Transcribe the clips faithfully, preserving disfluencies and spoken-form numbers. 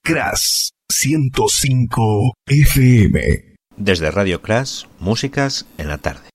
Crash ciento cinco F M. Desde Radio Crash, músicas en la tarde.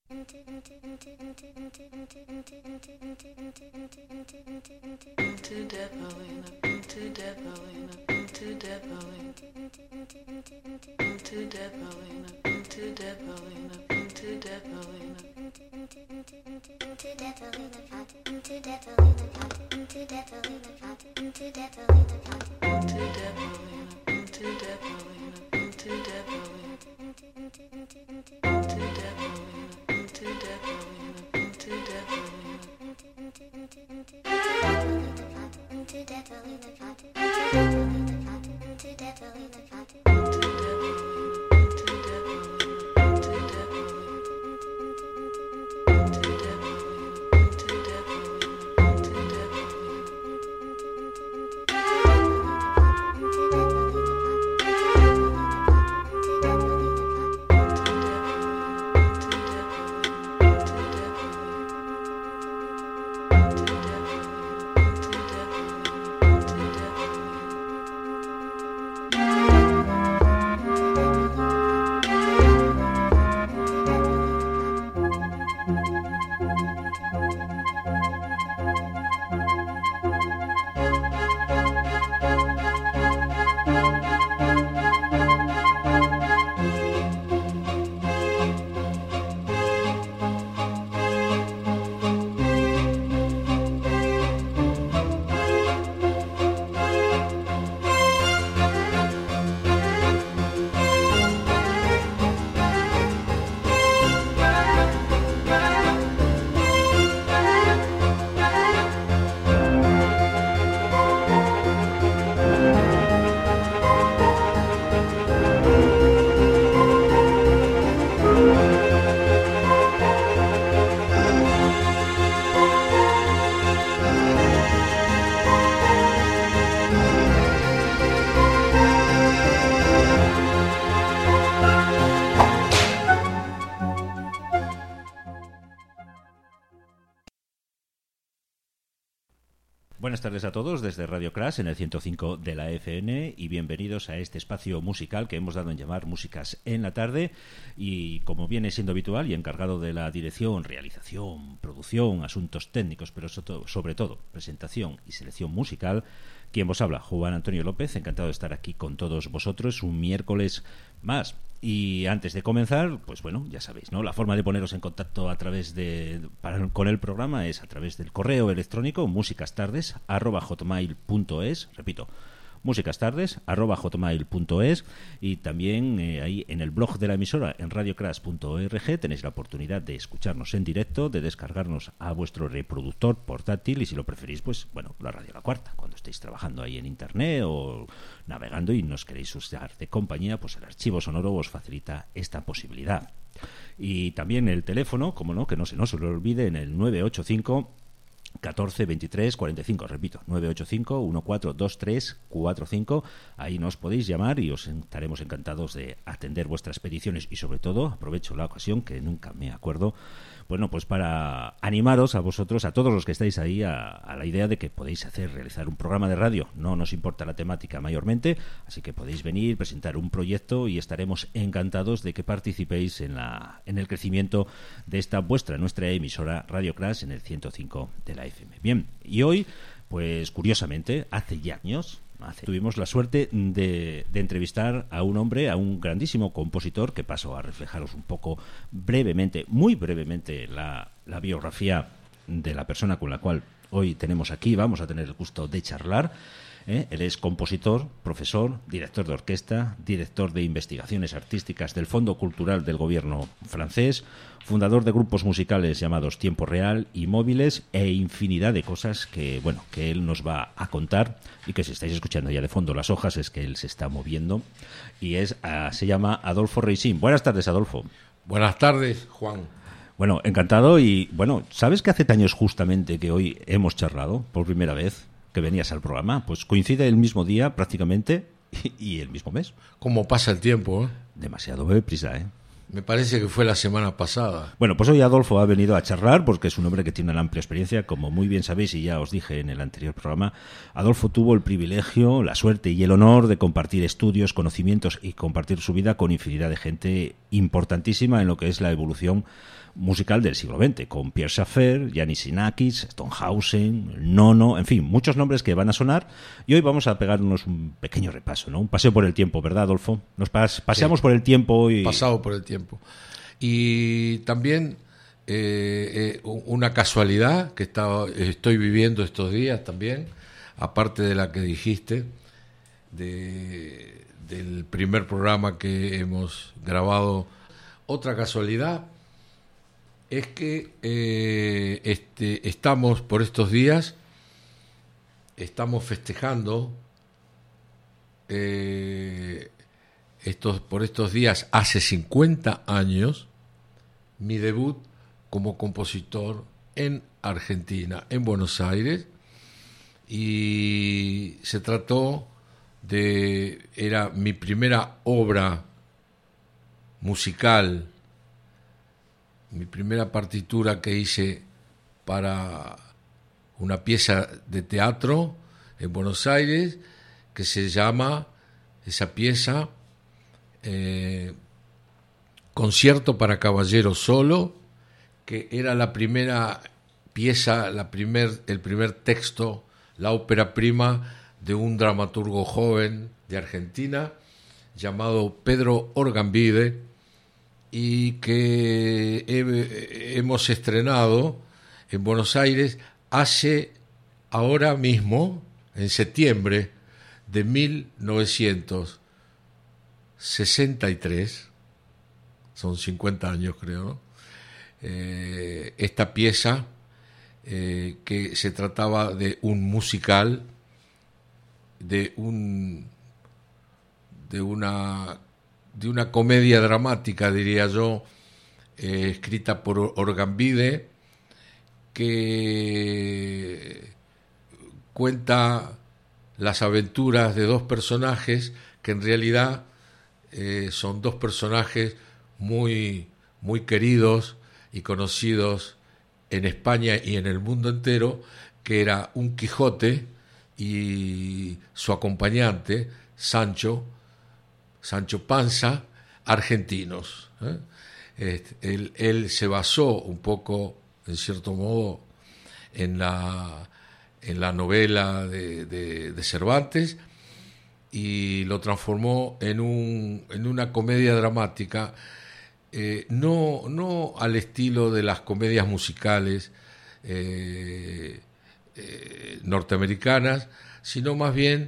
Buenas tardes a todos desde Radio Crash en el ciento cinco de la F M y bienvenidos a este espacio musical que hemos dado en llamar Músicas en la Tarde, y como viene siendo habitual y encargado de la dirección, realización, producción, asuntos técnicos, pero sobre todo presentación y selección musical, quien vos habla, Juan Antonio López. Encantado de estar aquí con todos vosotros un miércoles más. Y antes de comenzar, pues bueno, ya sabéis, ¿no? La forma de poneros en contacto a través de para, con el programa es a través del correo electrónico musicastardes arroba hotmail punto es, repito, musicastardes arroba hotmail punto es, y también eh, ahí en el blog de la emisora en radiocrash punto org tenéis la oportunidad de escucharnos en directo, de descargarnos a vuestro reproductor portátil y, si lo preferís, pues bueno, la radio La Cuarta, cuando estéis trabajando ahí en internet o navegando y nos queréis usar de compañía, pues el archivo sonoro os facilita esta posibilidad. Y también el teléfono, como no, que no se nos lo olvide, en el nueve ocho cinco catorce veintitrés cuarenta y cinco, repito, nueve ocho cinco catorce veintitrés cuarenta y cinco. Ahí nos podéis llamar y os estaremos encantados de atender vuestras peticiones, y sobre todo aprovecho la ocasión, que nunca me acuerdo, bueno, pues para animaros a vosotros, a todos los que estáis ahí, a, a la idea de que podéis hacer, realizar un programa de radio. No nos importa la temática mayormente, así que podéis venir, presentar un proyecto y estaremos encantados de que participéis en la en el crecimiento de esta vuestra, nuestra emisora Radio Crash en el ciento cinco de la F M. Bien, y hoy, pues curiosamente, hace ya años, hace, tuvimos la suerte de, de entrevistar a un hombre, a un grandísimo compositor, que paso a reflejaros un poco brevemente, muy brevemente, la, la biografía de la persona con la cual hoy tenemos aquí, vamos a tener el gusto de charlar. ¿Eh? Él es compositor, profesor, director de orquesta, director de investigaciones artísticas del Fondo Cultural del Gobierno francés, fundador de grupos musicales llamados Tiempo Real y Móviles, e infinidad de cosas que, bueno, que él nos va a contar, y que si estáis escuchando ya de fondo las hojas es que él se está moviendo, y es uh, se llama Adolfo Reisín. Buenas tardes, Adolfo. Buenas tardes, Juan. Bueno, encantado. Y bueno, ¿sabes que hace años justamente que hoy hemos charlado por primera vez, que venías al programa? Pues coincide el mismo día prácticamente y, y el mismo mes. ¿Cómo pasa el tiempo, eh? Demasiado deprisa, ¿eh? Me parece que fue la semana pasada. Bueno, pues hoy Adolfo ha venido a charlar porque es un hombre que tiene una amplia experiencia, como muy bien sabéis y ya os dije en el anterior programa. Adolfo tuvo el privilegio, la suerte y el honor de compartir estudios, conocimientos y compartir su vida con infinidad de gente importantísima en lo que es la evolución musical del siglo veinte, con Pierre Schaeffer, Yanis Xenakis, Stonehausen, Nono, en fin, muchos nombres que van a sonar, y hoy vamos a pegarnos un pequeño repaso, ¿no? Un paseo por el tiempo, ¿verdad, Adolfo? Nos pas- paseamos sí. por el tiempo y... Pasado por el tiempo. Y también eh, eh, una casualidad que estaba, estoy viviendo estos días también, aparte de la que dijiste, de, del primer programa que hemos grabado, otra casualidad es que eh, este, estamos por estos días, estamos festejando eh, estos, por estos días, hace cincuenta años, mi debut como compositor en Argentina, en Buenos Aires, y se trató de, era mi primera obra musical, mi primera partitura que hice para una pieza de teatro en Buenos Aires, que se llama, esa pieza, eh, Concierto para Caballero Solo, que era la primera pieza, la primer, el primer texto, la ópera prima de un dramaturgo joven de Argentina, llamado Pedro Orgambide, y que he, hemos estrenado en Buenos Aires hace ahora mismo, en septiembre de mil novecientos sesenta y tres, son cincuenta años creo, ¿no? eh, esta pieza eh, que se trataba de un musical, de un de una de una comedia dramática, diría yo, eh, escrita por Orgambide, que cuenta las aventuras de dos personajes que en realidad eh, son dos personajes muy, muy queridos y conocidos en España y en el mundo entero, que era un Quijote y su acompañante, Sancho, Sancho Panza, argentinos. ¿eh? Este, él, él se basó un poco, en cierto modo, en la, en la novela de, de, de Cervantes, y lo transformó en, un, en una comedia dramática, eh, no, no al estilo de las comedias musicales eh, eh, norteamericanas, sino más bien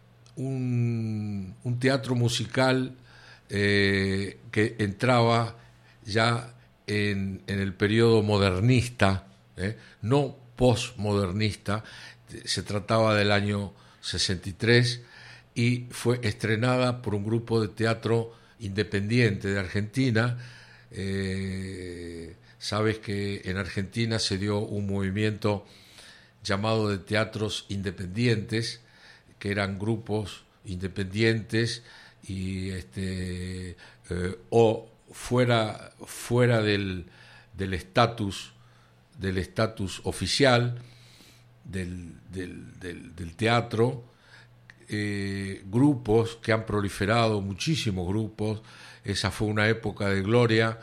Un, un teatro musical eh, que entraba ya en, en el periodo modernista, eh, no postmodernista. Se trataba del año sesenta y tres y fue estrenada por un grupo de teatro independiente de Argentina. Eh, sabes que en Argentina se dio un movimiento llamado de teatros independientes, que eran grupos independientes y este eh, o fuera fuera del del estatus del estatus oficial del, del, del, del teatro, eh, grupos que han proliferado, muchísimos grupos. Esa fue una época de gloria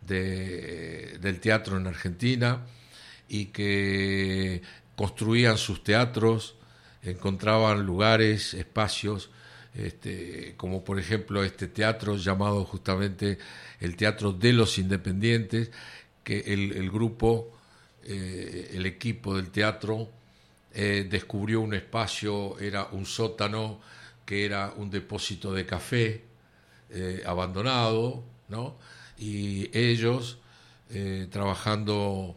de, del teatro en Argentina, y que construían sus teatros, encontraban lugares, espacios, este, como por ejemplo este teatro llamado justamente el Teatro de los Independientes, que el, el grupo, eh, el equipo del teatro eh, descubrió un espacio, era un sótano que era un depósito de café eh, abandonado, ¿no? Y ellos eh, trabajando,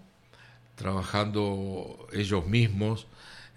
trabajando ellos mismos,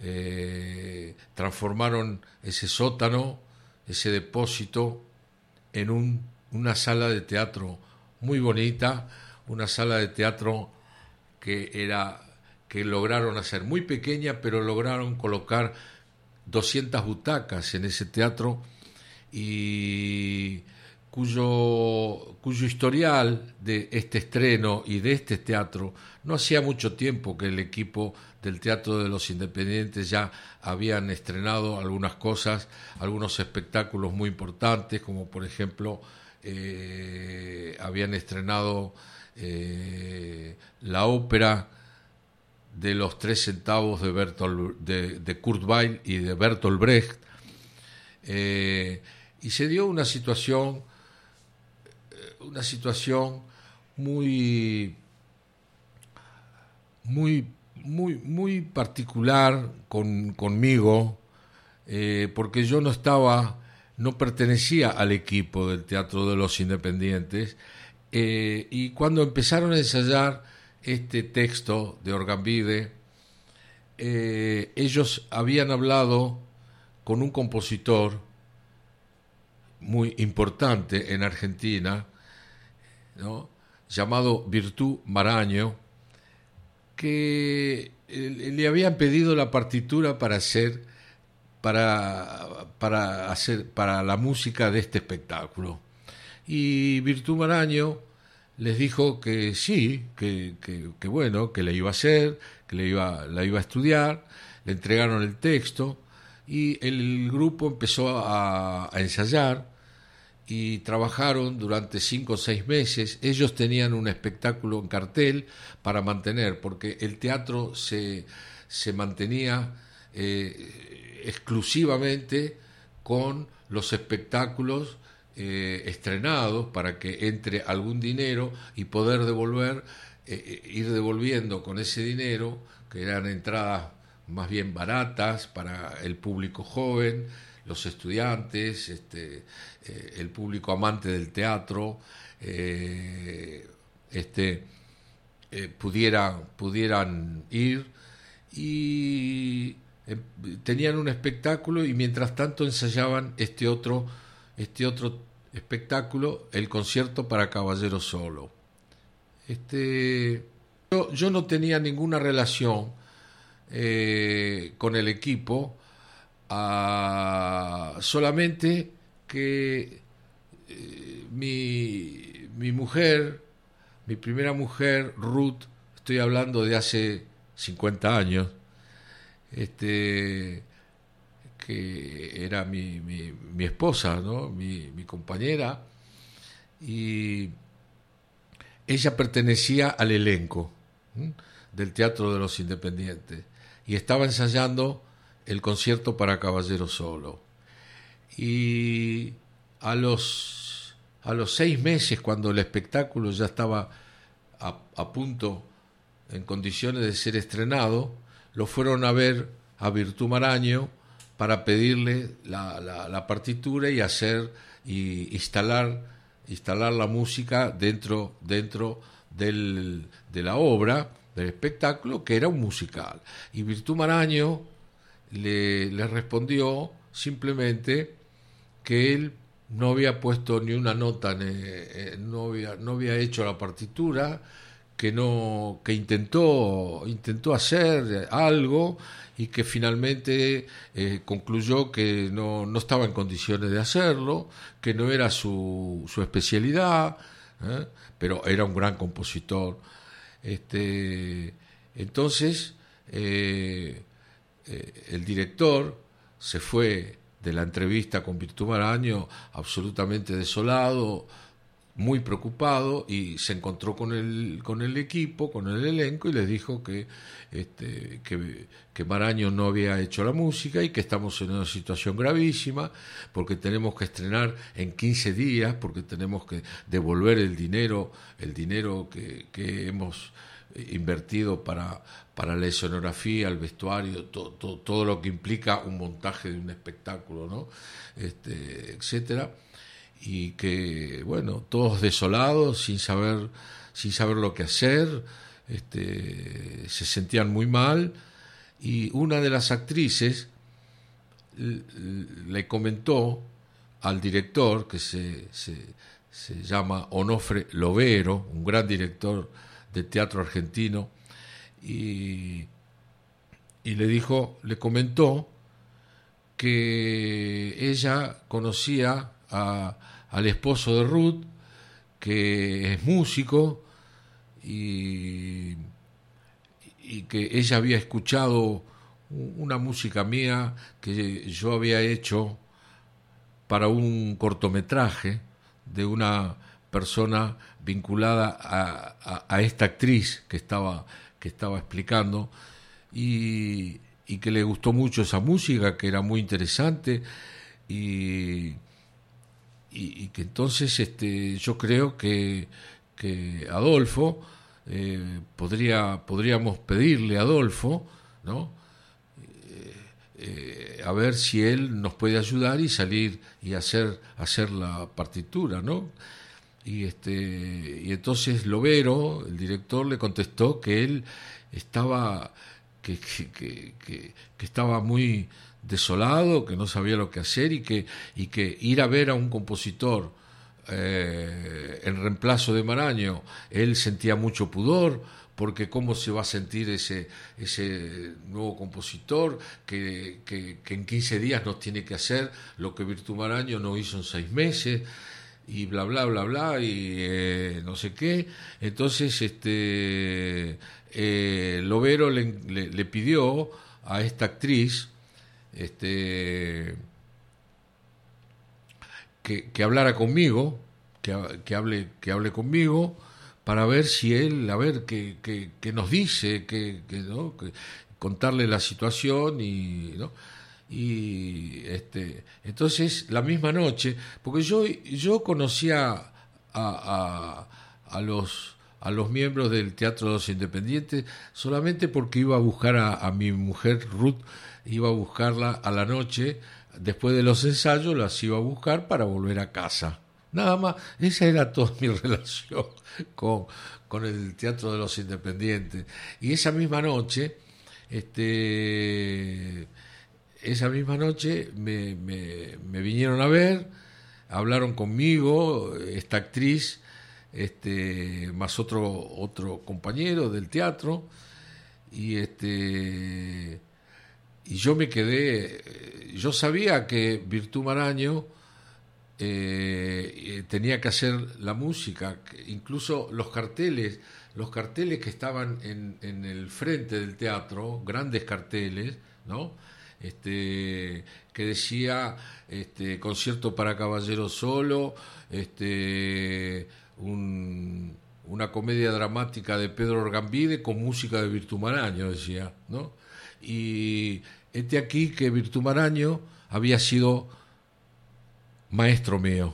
Eh, transformaron ese sótano, ese depósito, en un, una sala de teatro muy bonita, una sala de teatro que era que lograron hacer muy pequeña, pero lograron colocar doscientas butacas en ese teatro, y cuyo, cuyo historial de este estreno y de este teatro, no hacía mucho tiempo que el equipo del Teatro de los Independientes ya habían estrenado algunas cosas, algunos espectáculos muy importantes, como por ejemplo eh, habían estrenado eh, la ópera de los tres centavos de, Bertolt, de, de Kurt Weill y de Bertolt Brecht, eh, y se dio una situación una situación muy muy muy muy particular con, conmigo, eh, porque yo no estaba no pertenecía al equipo del Teatro de los Independientes, eh, y cuando empezaron a ensayar este texto de Orgambide, eh, ellos habían hablado con un compositor muy importante en Argentina, ¿no?, llamado Virtú Maraño, que le habían pedido la partitura para hacer para, para hacer para la música de este espectáculo. Y Virtú Maraño les dijo que sí, que, que, que bueno, que la iba a hacer, que la iba, la iba a estudiar. Le entregaron el texto y el grupo empezó a, a ensayar y trabajaron durante cinco o seis meses. Ellos tenían un espectáculo en cartel para mantener, porque el teatro se, se mantenía eh, exclusivamente con los espectáculos eh, estrenados, para que entre algún dinero y poder devolver, eh, ir devolviendo con ese dinero, que eran entradas más bien baratas para el público joven, los estudiantes, este, eh, el público amante del teatro, eh, este, eh, pudiera, pudieran ir, y eh, tenían un espectáculo, y mientras tanto ensayaban este otro, este otro espectáculo, el concierto para caballero solo. Este, yo, yo no tenía ninguna relación eh, con el equipo, a, solamente que eh, mi, mi mujer, mi primera mujer, Ruth, estoy hablando de hace cincuenta años, este, que era mi, mi, mi esposa, ¿no?, mi, mi compañera, y ella pertenecía al elenco ¿sí?, del Teatro de los Independientes, y estaba ensayando el concierto para caballero solo. Y a los, a los seis meses, cuando el espectáculo ya estaba a, a punto, en condiciones de ser estrenado, lo fueron a ver a Virtú Maraño para pedirle la, la, la partitura y hacer y instalar, instalar la música dentro, dentro del, de la obra, del espectáculo, que era un musical. Y Virtú Maraño le, le respondió simplemente que él no había puesto ni una nota, eh, no, había, no había hecho la partitura, que no, que intentó, intentó hacer algo, y que finalmente eh, concluyó que no, no estaba en condiciones de hacerlo, que no era su, su especialidad, ¿eh? Pero era un gran compositor. Este, entonces eh, eh, el director se fue de la entrevista con Virtú Maraño absolutamente desolado, muy preocupado, y se encontró con el, con el equipo, con el elenco, y les dijo que, este, que, que Maraño no había hecho la música y que estamos en una situación gravísima, porque tenemos que estrenar en quince días, porque tenemos que devolver el dinero, el dinero que, que hemos invertido para, para la escenografía, el vestuario, to, to, todo lo que implica un montaje de un espectáculo, ¿no? Este, etcétera. Y que, bueno, todos desolados, sin saber, sin saber lo que hacer, este, se sentían muy mal, y una de las actrices le comentó al director, que se, se, se llama Onofre Lovero, un gran director de teatro argentino, y, y le dijo, le comentó que ella conocía a, al esposo de Ruth, que es músico, y, y que ella había escuchado una música mía que yo había hecho para un cortometraje de una persona vinculada a, a, a esta actriz que estaba, que estaba explicando, y, y que le gustó mucho esa música, que era muy interesante, y, y, y que entonces este, yo creo que, que Adolfo, eh, podría, podríamos pedirle a Adolfo, ¿no? Eh, eh, a ver si él nos puede ayudar y salir y hacer, hacer la partitura, ¿no? Y, este, y entonces Lovero, el director, le contestó que él estaba, que, que, que, que, que estaba muy desolado, que no sabía lo que hacer, y que, y que ir a ver a un compositor eh, en reemplazo de Maraño, él sentía mucho pudor, porque cómo se va a sentir ese, ese nuevo compositor que, que, que en quince días nos tiene que hacer lo que Virtu Maraño no hizo en seis meses, y bla bla bla bla, y eh, no sé qué. Entonces este eh, Lovero le, le, le pidió a esta actriz este que, que hablara conmigo, que, que hable que hable conmigo para ver si él, a ver qué que, que nos dice, que, que, ¿no? que contarle la situación, y ¿no? Y este entonces la misma noche, porque yo yo conocía a, a, a los a los miembros del Teatro de los Independientes solamente porque iba a buscar a, a mi mujer Ruth, iba a buscarla a la noche después de los ensayos, las iba a buscar para volver a casa, nada más. Esa era toda mi relación con, con el Teatro de los Independientes. Y esa misma noche este Esa misma noche me, me, me vinieron a ver, hablaron conmigo, esta actriz, este, más otro, otro compañero del teatro, y este y yo me quedé, yo sabía que Virtu Maraño eh, tenía que hacer la música, incluso los carteles, los carteles que estaban en, en el frente del teatro, grandes carteles, ¿no? Este, que decía este, concierto para caballeros solo, este, un, una comedia dramática de Pedro Orgambide con música de Virtu Maraño, decía, ¿no? Y este aquí que Virtu Maraño había sido maestro mío.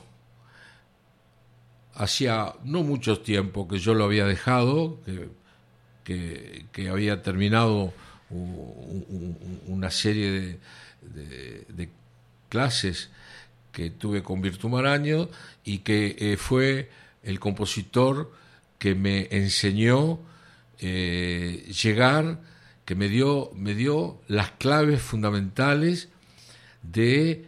Hacía no mucho tiempo que yo lo había dejado, que, que, que había terminado una serie de, de, de clases que tuve con Virtu Maraño, y que eh, fue el compositor que me enseñó eh, llegar, que me dio, me dio las claves fundamentales de,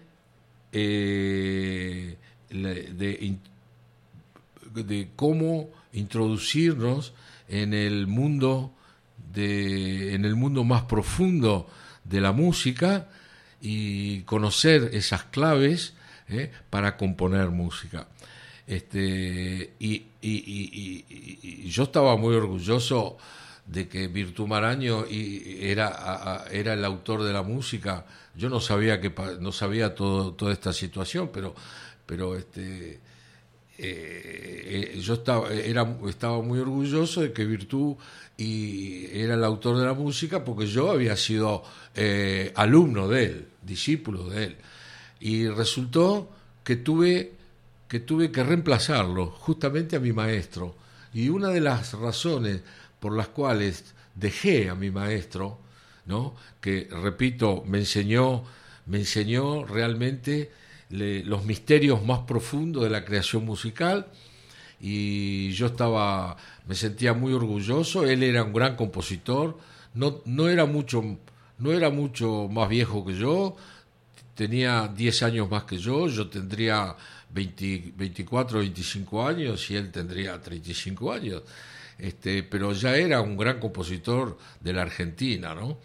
eh, de, de cómo introducirnos en el mundo De, en el mundo más profundo de la música, y conocer esas claves eh, para componer música. Este, y, y, y, y, y yo estaba muy orgulloso de que Virtu Maraño era, era el autor de la música. Yo no sabía que no sabía todo, toda esta situación, pero, pero este, eh, yo estaba, era, estaba muy orgulloso de que Virtu y era el autor de la música, porque yo había sido eh, alumno de él, discípulo de él, y resultó que tuve que tuve que reemplazarlo justamente a mi maestro. Y una de las razones por las cuales dejé a mi maestro, ¿no? Que repito, me enseñó me enseñó realmente le, los misterios más profundos de la creación musical, y yo estaba, me sentía muy orgulloso. Él era un gran compositor, no, no era mucho, no era mucho más viejo que yo, tenía diez años más que yo, yo tendría veinte, veinticuatro, veinticinco años, y él tendría treinta y cinco años, este, pero ya era un gran compositor de la Argentina, ¿no?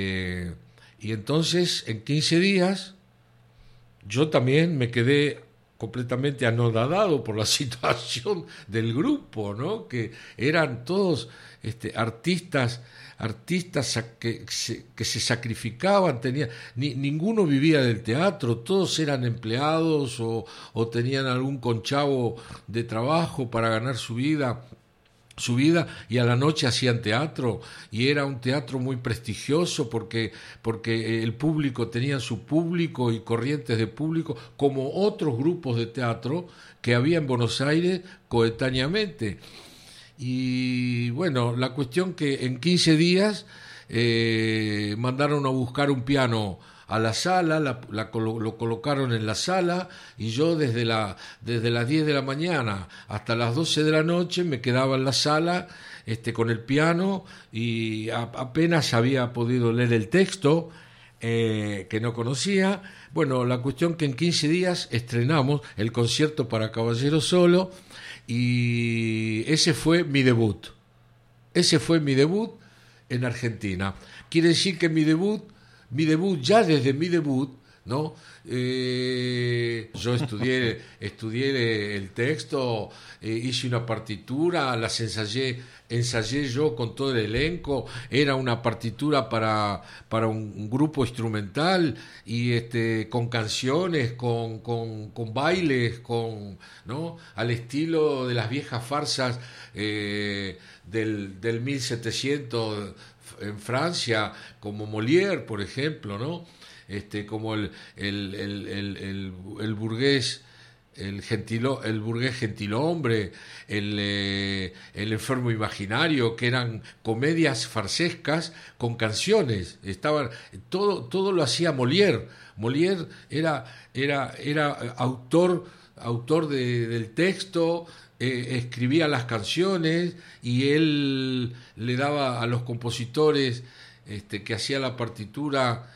Este, y entonces en quince días yo también me quedé completamente anonadado por la situación del grupo, ¿no? Que eran todos este, artistas, artistas que se, que se sacrificaban, tenía, ni, ninguno vivía del teatro, todos eran empleados o, o tenían algún conchavo de trabajo para ganar su vida. su vida y a la noche hacían teatro, y era un teatro muy prestigioso porque, porque el público tenía su público y corrientes de público como otros grupos de teatro que había en Buenos Aires coetáneamente. Y bueno, la cuestión que en quince días eh, mandaron a buscar un piano a la sala, la, la, lo colocaron en la sala, y yo desde, la, desde las diez de la mañana hasta las doce de la noche me quedaba en la sala este, con el piano, y a, apenas había podido leer el texto eh, que no conocía. Bueno, la cuestión que en quince días estrenamos el concierto para caballero solo, y ese fue mi debut. Ese fue mi debut en Argentina. Quiere decir que mi debut Mi debut, ya desde mi debut, ¿no? Eh, yo estudié, estudié el texto, eh, hice una partitura, las ensayé, ensayé yo con todo el elenco, era una partitura para, para un, un grupo instrumental, y este, con canciones, con, con, con bailes, con, ¿no? Al estilo de las viejas farsas eh, del, del mil setecientos en Francia, como Molière, por ejemplo, ¿no? Este, como el, el, el, el, el, el burgués, el, gentilo, el burgués gentilhombre, el, eh, el enfermo imaginario, que eran comedias farsescas con canciones. Estaban, todo, todo lo hacía Molière. Molière era, era, era autor, autor de, del texto. Eh, escribía las canciones, y él le daba a los compositores este, que hacía la partitura,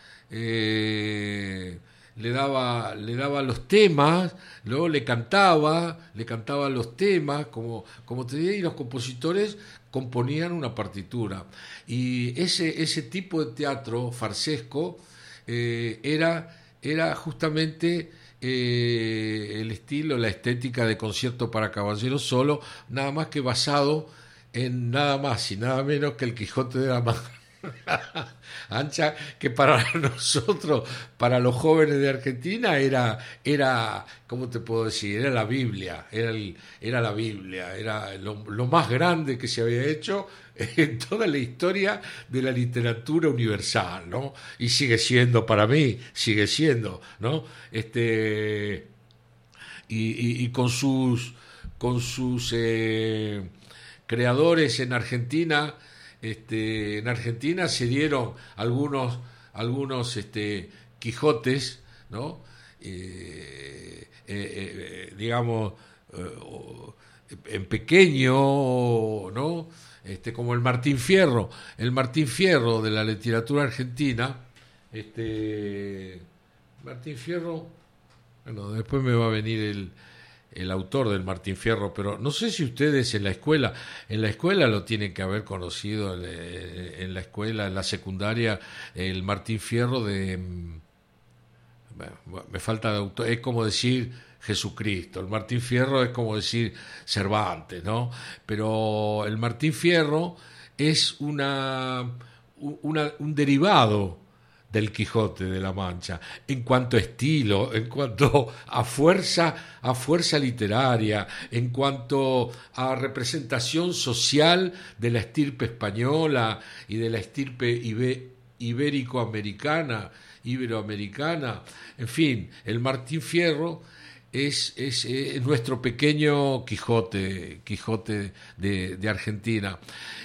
eh, le daba le daba los temas, luego le cantaba, le cantaba los temas, como, como te digo, y los compositores componían una partitura. Y ese, ese tipo de teatro farsesco eh, era, era justamente Eh, el estilo, la estética de concierto para caballeros solo, nada más que basado en nada más y nada menos que el Quijote de la Mancha Ancha, que para nosotros, para los jóvenes de Argentina, era, era ¿cómo te puedo decir? Era la Biblia, era, el, era la Biblia, era lo, lo más grande que se había hecho en toda la historia de la literatura universal, ¿no? Y sigue siendo, para mí, sigue siendo, ¿no? Este, y, y, y con sus, con sus eh, creadores en Argentina. Este, en Argentina se dieron algunos, algunos este, Quijotes, ¿no? Eh, eh, eh, digamos, eh, en pequeño, ¿no? Este, como el Martín Fierro, el Martín Fierro de la literatura argentina. Este, Martín Fierro, bueno, después me va a venir el el autor del Martín Fierro, pero no sé si ustedes en la escuela, en la escuela lo tienen que haber conocido, en la escuela, en la secundaria, el Martín Fierro de, bueno, me falta de autor, es como decir Jesucristo, el Martín Fierro es como decir Cervantes, ¿no? Pero el Martín Fierro es una, una un derivado del Quijote de la Mancha, en cuanto a estilo, en cuanto a fuerza, a fuerza literaria, en cuanto a representación social de la estirpe española y de la estirpe ibé, ibérico-americana, iberoamericana, en fin, el Martín Fierro es, es, es nuestro pequeño Quijote, Quijote de, de Argentina.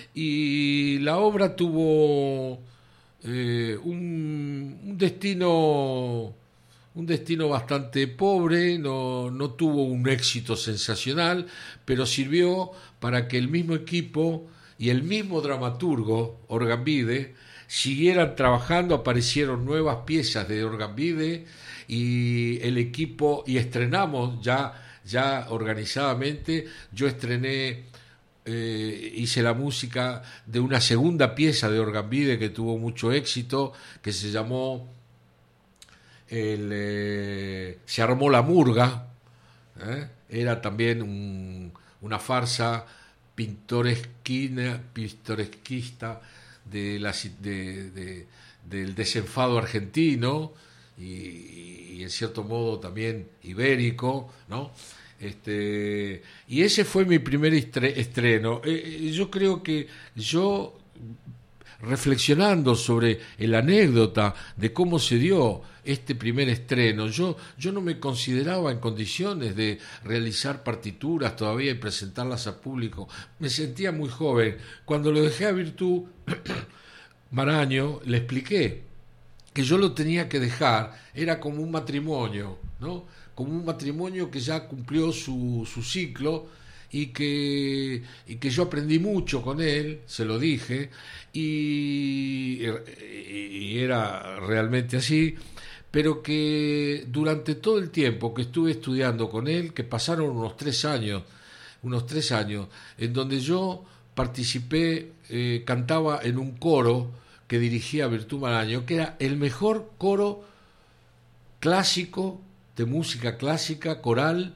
Y la obra tuvo Eh, un, un destino un destino bastante pobre, no, no tuvo un éxito sensacional, pero sirvió para que el mismo equipo y el mismo dramaturgo Orgambide siguieran trabajando. Aparecieron nuevas piezas de Orgambide y el equipo, y estrenamos ya, ya organizadamente. Yo estrené Eh, hice la música de una segunda pieza de Orgambide que tuvo mucho éxito, que se llamó el, eh, Se armó la murga, ¿eh? Era también un, una farsa pintoresquina, pintoresquista de la, de, de, del desenfado argentino y, y en cierto modo también ibérico, ¿no? Este, y ese fue mi primer estreno. Eh, yo creo que yo, reflexionando sobre la anécdota de cómo se dio este primer estreno, yo, yo no me consideraba en condiciones de realizar partituras todavía y presentarlas al público. Me sentía muy joven. Cuando lo dejé a Virtú Maraño, le expliqué que yo lo tenía que dejar, era como un matrimonio, ¿no? Como un matrimonio que ya cumplió su, su ciclo y que, y que yo aprendí mucho con él, se lo dije, y, y era realmente así, pero que durante todo el tiempo que estuve estudiando con él, que pasaron unos tres años, unos tres años, en donde yo participé, eh, cantaba en un coro que dirigía Virtú Maraño, que era el mejor coro clásico, de música clásica, coral,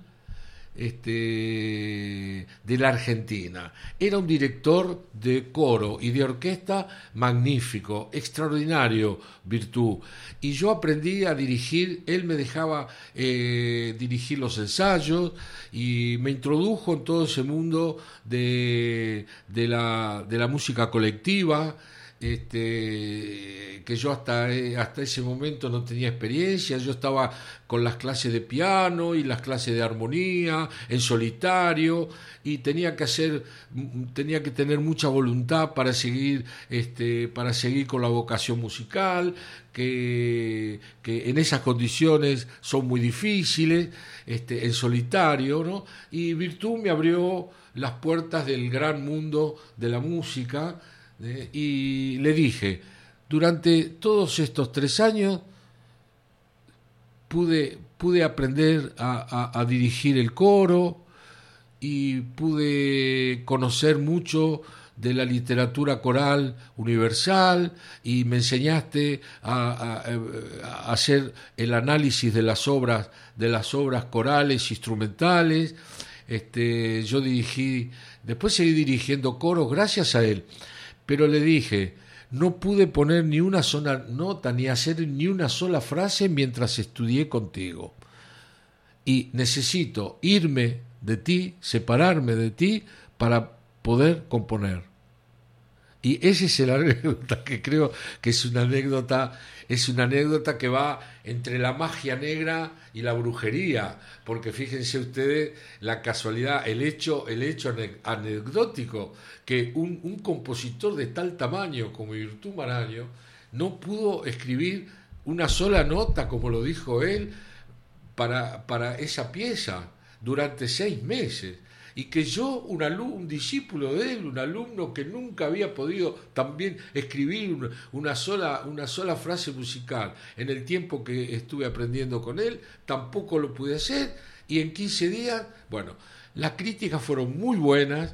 este, de la Argentina. Era un director de coro y de orquesta magnífico, extraordinario, Virtú. Y yo aprendí a dirigir, él me dejaba eh, dirigir los ensayos y me introdujo en todo ese mundo de, de, la, de la música colectiva, Este, que yo hasta, hasta ese momento no tenía experiencia. Yo estaba con las clases de piano y las clases de armonía en solitario y tenía que hacer, tenía que tener mucha voluntad para seguir, este, para seguir con la vocación musical, que, que en esas condiciones son muy difíciles, este, en solitario, ¿no? Y Virtú me abrió las puertas del gran mundo de la música. Eh, y le dije, durante todos estos tres años pude, pude aprender a, a, a dirigir el coro y pude conocer mucho de la literatura coral universal y me enseñaste a, a, a hacer el análisis de las obras, de las obras corales, instrumentales. Este, yo dirigí, después seguí dirigiendo coros gracias a él. Pero le dije, no pude poner ni una sola nota ni hacer ni una sola frase mientras estudié contigo. Y necesito irme de ti, separarme de ti, para poder componer. Y esa es la anécdota que creo que es una anécdota, es una anécdota que va entre la magia negra y la brujería, porque fíjense ustedes la casualidad, el hecho, el hecho anecdótico, que un, un compositor de tal tamaño como Virtú Maraño no pudo escribir una sola nota, como lo dijo él, para, para esa pieza durante seis meses. Y que yo, un, alumno, un discípulo de él, un alumno que nunca había podido también escribir una sola, una sola frase musical en el tiempo que estuve aprendiendo con él, tampoco lo pude hacer. Y en quince días, bueno, las críticas fueron muy buenas.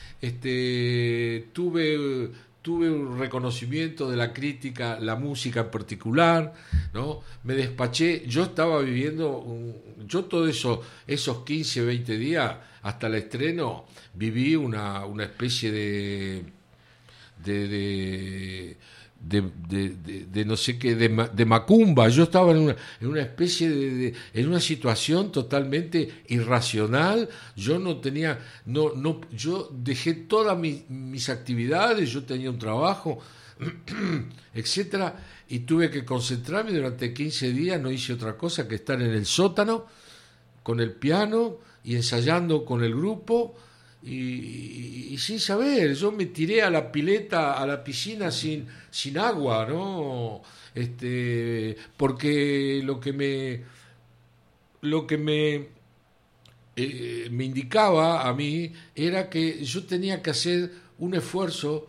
Este, tuve, tuve un reconocimiento de la crítica, la música en particular, ¿no? Me despaché, yo estaba viviendo, un, yo todo eso, esos quince, veinte días, hasta el estreno, viví una, una especie de de, de, de, de, de, de no sé qué, de, de macumba. Yo estaba en una, en una especie de, de, en una situación totalmente irracional. Yo no tenía, no, no, yo dejé todas mis, mis actividades, yo tenía un trabajo, etcétera, y tuve que concentrarme durante quince días, no hice otra cosa que estar en el sótano con el piano y ensayando con el grupo y, y, y sin saber. Yo me tiré a la pileta, a la piscina sin, sin agua, ¿no? Este, porque lo que me lo que me eh, me indicaba a mí era que yo tenía que hacer un esfuerzo,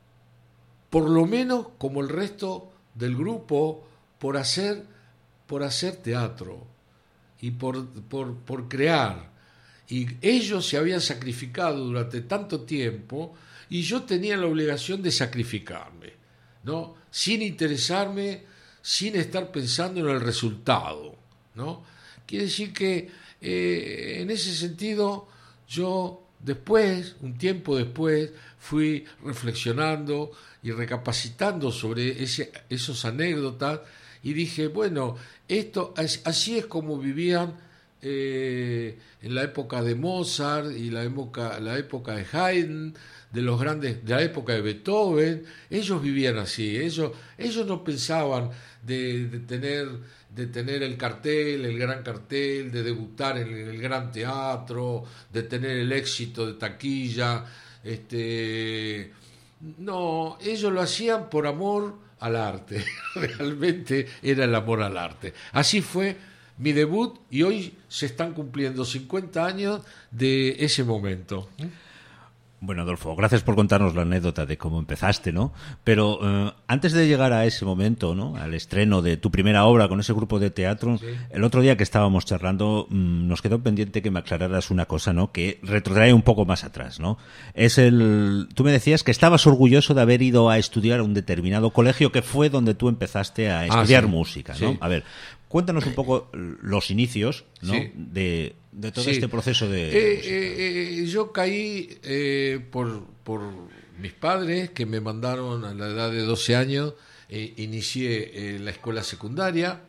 por lo menos como el resto del grupo, por hacer por hacer teatro y por, por, por crear. Y ellos se habían sacrificado durante tanto tiempo y yo tenía la obligación de sacrificarme, ¿no? Sin interesarme, sin estar pensando en el resultado, ¿no? Quiere decir que eh, en ese sentido yo después, un tiempo después, fui reflexionando y recapacitando sobre ese, esos anécdotas y dije, bueno, esto así es como vivían eh, en la época de Mozart y la época, la época de Haydn, de los grandes, de la época de Beethoven. Ellos vivían así, ellos, ellos no pensaban de, de tener de tener el cartel, el gran cartel, de debutar en el gran teatro, de tener el éxito de taquilla. Este, no, ellos lo hacían por amor al arte. Realmente era el amor al arte. Así fue mi debut y hoy se están cumpliendo cincuenta años de ese momento. Bueno, Adolfo, gracias por contarnos la anécdota de cómo empezaste, ¿no? Pero eh, antes de llegar a ese momento, ¿no? Al estreno de tu primera obra con ese grupo de teatro, sí. El otro día que estábamos charlando mmm, nos quedó pendiente que me aclararas una cosa, ¿no? Que retrotrae un poco más atrás, ¿no? Es el... Tú me decías que estabas orgulloso de haber ido a estudiar a un determinado colegio que fue donde tú empezaste a estudiar ah, sí. música, ¿no? Sí. A ver, cuéntanos un poco los inicios, ¿no? Sí. de, de todo sí. este proceso de... Eh, eh, eh, yo caí eh, por, por mis padres que me mandaron a la edad de doce años, eh, inicié eh, la escuela secundaria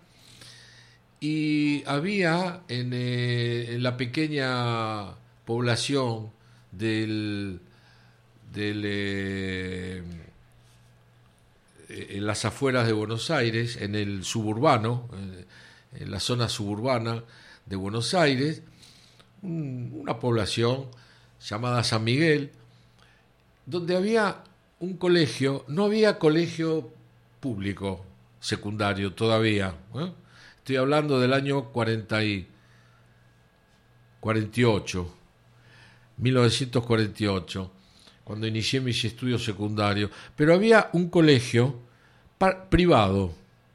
y había en, eh, en la pequeña población del... del eh, en las afueras de Buenos Aires, en el suburbano, en la zona suburbana de Buenos Aires, una población llamada San Miguel, donde había un colegio, no había colegio público secundario todavía, ¿eh? Estoy hablando del año cuarenta y ocho, mil novecientos cuarenta y ocho, cuando inicié mis estudios secundarios, pero había un colegio par- privado,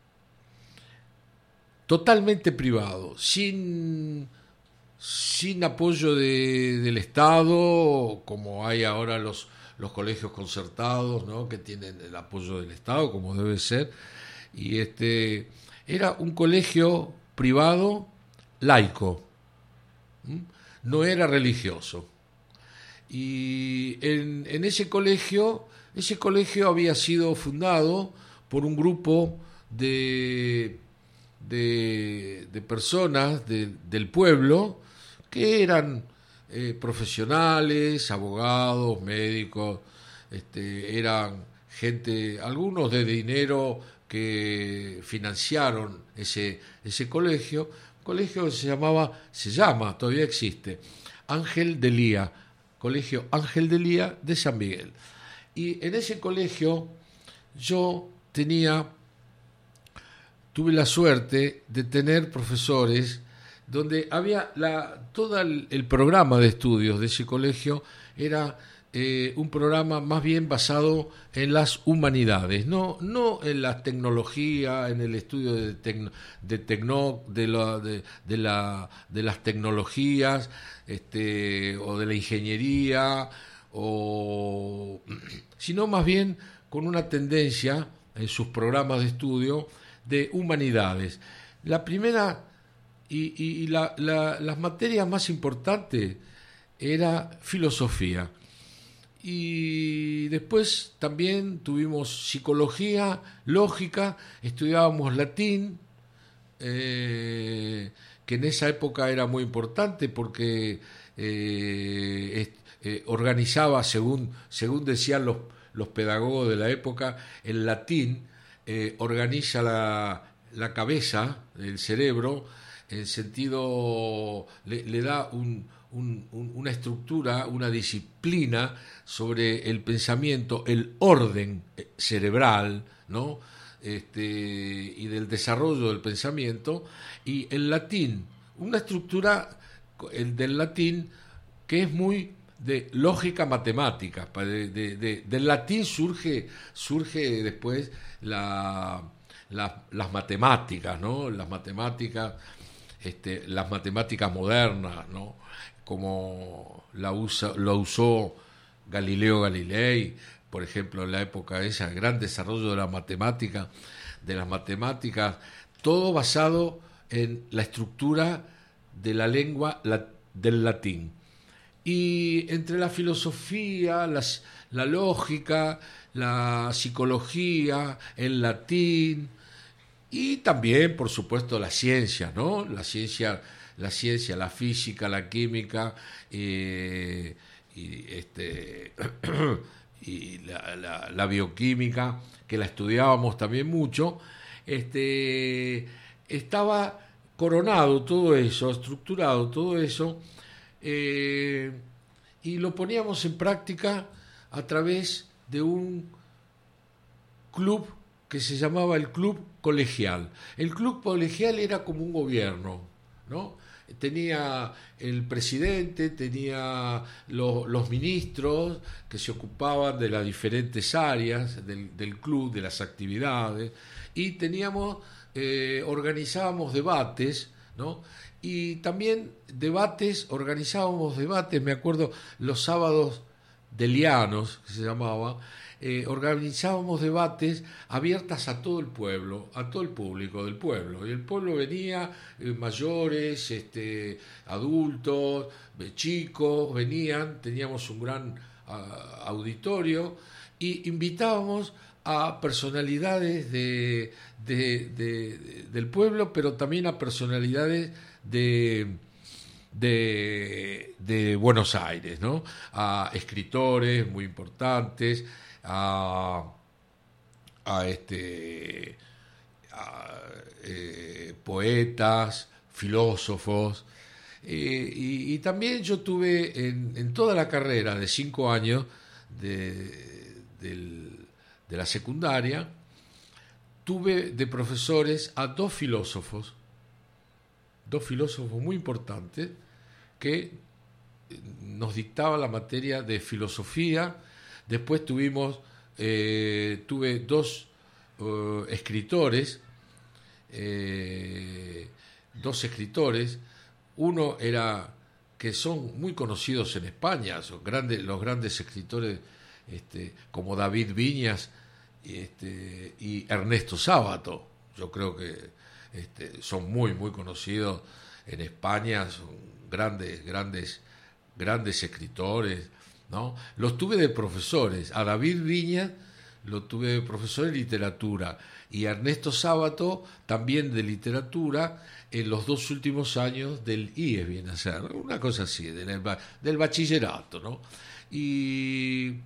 totalmente privado, sin, sin apoyo de, del Estado, como hay ahora los, los colegios concertados, ¿no? Que tienen el apoyo del Estado, como debe ser, y este era un colegio privado laico, ¿m? No era religioso. Y en, en ese colegio, ese colegio había sido fundado por un grupo de, de, de personas de, del pueblo que eran eh, profesionales, abogados, médicos, este, eran gente, algunos de dinero que financiaron ese, ese colegio, colegio que se llamaba, se llama, todavía existe, Ángel de Lía, Colegio Ángel de Lía de San Miguel. Y en ese colegio yo tenía, tuve la suerte de tener profesores donde había la, todo el, el programa de estudios de ese colegio era eh, un programa más bien basado en las humanidades, no, no en la tecnología, en el estudio de, tecno, de, tecno, de, la, de, de, la, de las tecnologías, este, o de la ingeniería, o, sino más bien con una tendencia en sus programas de estudio de humanidades. La primera y, y, y la, la, las materias más importantes era filosofía. Y después también tuvimos psicología, lógica, estudiábamos latín, eh, que en esa época era muy importante porque eh, eh, organizaba, según, según decían los, los pedagogos de la época, el latín eh, organiza la, la cabeza, el cerebro, en sentido, le, le da un, un, un, una estructura, una disciplina sobre el pensamiento, el orden cerebral, ¿no? Este, y del desarrollo del pensamiento, y el latín, una estructura el del latín que es muy de lógica matemática. De, de, de, del latín surge, surge después la, la, las matemáticas, ¿no? Las matemáticas, este, las matemáticas modernas, ¿no? Como la usa, lo usó Galileo Galilei, por ejemplo, en la época esa, el gran desarrollo de la matemática, de las matemáticas, todo basado en la estructura de la lengua la, del latín. Y entre la filosofía, las, la lógica, la psicología, el latín y también, por supuesto, la ciencia, ¿no? La ciencia, la ciencia, la física, la química eh, y este y la, la, la bioquímica, que la estudiábamos también mucho, este, estaba coronado todo eso, estructurado todo eso, eh, y lo poníamos en práctica a través de un club que se llamaba el Club Colegial. El Club Colegial era como un gobierno, ¿no? Tenía el presidente, tenía lo, los ministros que se ocupaban de las diferentes áreas del, del club, de las actividades, y teníamos, eh, organizábamos debates, ¿no? Y también debates, organizábamos debates, me acuerdo, los sábados delianos, que se llamaba, eh, organizábamos debates abiertas a todo el pueblo, a todo el público del pueblo. Y el pueblo venía, eh, mayores, este, adultos, eh, chicos, venían, teníamos un gran uh, auditorio y invitábamos a personalidades de, de, de, de, del pueblo, pero también a personalidades de... De, de Buenos Aires, ¿no? A escritores muy importantes, a, a, este, a eh, poetas, filósofos, eh, y, y también yo tuve en, en toda la carrera de cinco años de, del, de la secundaria, tuve de profesores a dos filósofos, dos filósofos muy importantes, que nos dictaba la materia de filosofía. Después tuvimos, eh, tuve dos uh, escritores, eh, dos escritores. Uno era, que son muy conocidos en España, son grandes, los grandes escritores este, como David Viñas y, este, y Ernesto Sábato. Yo creo que este, son muy, muy conocidos en España, son grandes, grandes, grandes escritores, ¿no? Los tuve de profesores. A David Viñas lo tuve de profesor de literatura y a Ernesto Sábato también de literatura en los dos últimos años del I E S, viene a ser, una cosa así, del, del bachillerato, ¿no? Y,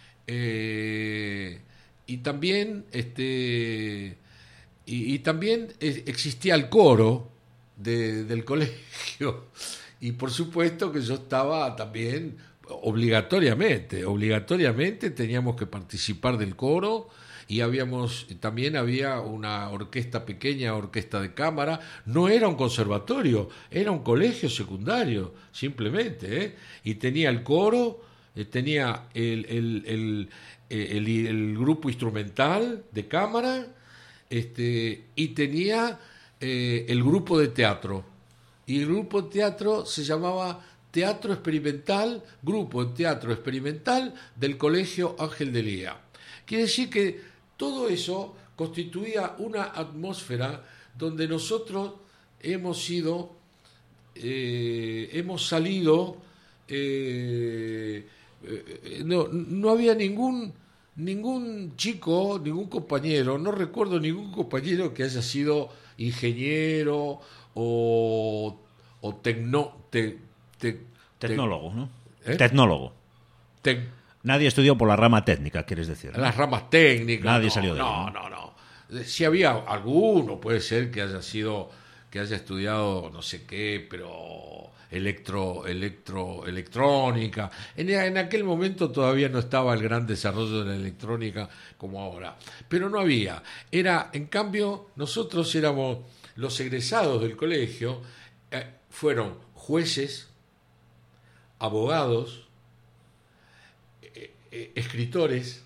eh, y también, este, y, y también existía el coro de, del colegio. Y por supuesto que yo estaba también obligatoriamente, obligatoriamente teníamos que participar del coro y habíamos, también había una orquesta pequeña, orquesta de cámara, no era un conservatorio, era un colegio secundario, simplemente, ¿eh? Y tenía el coro, eh, tenía el, el, el, el, el, el grupo instrumental de cámara, este, y tenía eh, el grupo de teatro. Y el grupo de teatro se llamaba Teatro Experimental, Grupo de Teatro Experimental del Colegio Ángel de Lía. Quiere decir que todo eso constituía una atmósfera donde nosotros hemos sido, eh, hemos salido, eh, eh, no, no había ningún, ningún chico, ningún compañero, no recuerdo ningún compañero que haya sido ingeniero o, o tecno, te, te, tecnólogo, ¿no? ¿Eh? Tecnólogo. Te, Nadie estudió por la rama técnica, quieres decir, ¿no? Las ramas técnicas. Nadie no, salió de no, ahí, no, no, no. Si había alguno, puede ser que haya sido, que haya estudiado no sé qué, pero electro, electro, electrónica. En, en aquel momento todavía no estaba el gran desarrollo de la electrónica como ahora. Pero no había. Era, en cambio, nosotros éramos los egresados del colegio, eh, fueron jueces, abogados, eh, eh, escritores,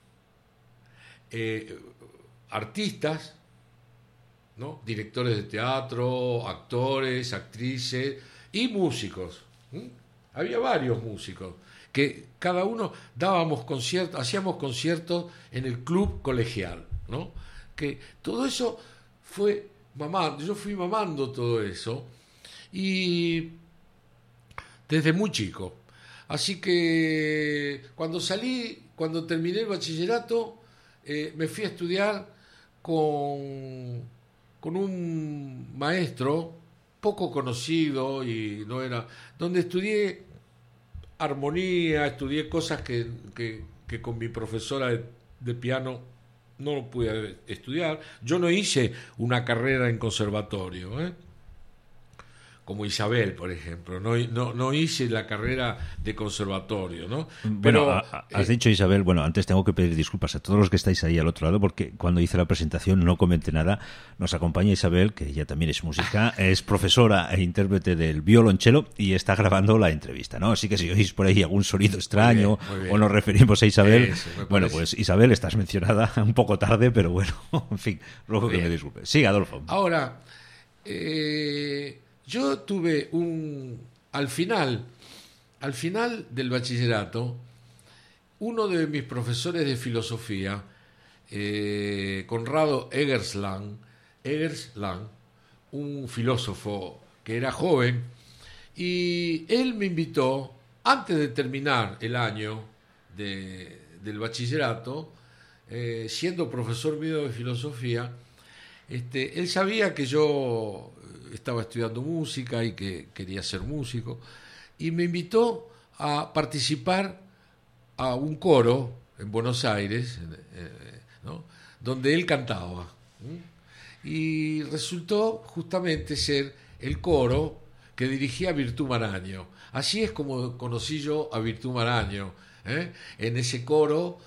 eh, artistas, ¿no? Directores de teatro, actores, actrices y músicos. ¿Mm? Había varios músicos que cada uno dábamos conciertos, hacíamos conciertos en el club colegial, ¿no? Que todo eso fue mamando, yo fui mamando todo eso y desde muy chico. Así que cuando salí, cuando terminé el bachillerato, eh, me fui a estudiar con, con un maestro poco conocido y no era, donde estudié armonía, estudié cosas que, que, que con mi profesora de, de piano no lo pude estudiar. Yo no hice una carrera en conservatorio, ¿eh? Como Isabel, por ejemplo, no, no, no hice la carrera de conservatorio, ¿no? Bueno, Pero, a- a- has eh, dicho, Isabel, bueno, antes tengo que pedir disculpas a todos los que estáis ahí al otro lado, porque cuando hice la presentación no comenté nada. Nos acompaña Isabel, que ella también es música, es profesora e intérprete del violonchelo y está grabando la entrevista, ¿no? Así que si oís por ahí algún sonido extraño muy bien. o nos referimos a Isabel, Eso, me bueno, parece. pues Isabel, estás mencionada un poco tarde, pero bueno, en fin, ruego que Bien. me disculpe. Sí, Adolfo. Ahora, eh, yo tuve un, al final, al final del bachillerato, uno de mis profesores de filosofía, eh, Conrado Eggersland, Eggersland, un filósofo que era joven, y él me invitó, antes de terminar el año de, del bachillerato, eh, siendo profesor mío de filosofía, este, él sabía que yo estaba estudiando música y que quería ser músico, y me invitó a participar a un coro en Buenos Aires, eh, ¿no? Donde él cantaba. ¿Mm? Y resultó justamente ser el coro que dirigía Virtú Maraño. Así es como conocí yo a Virtú Maraño, ¿eh? En ese coro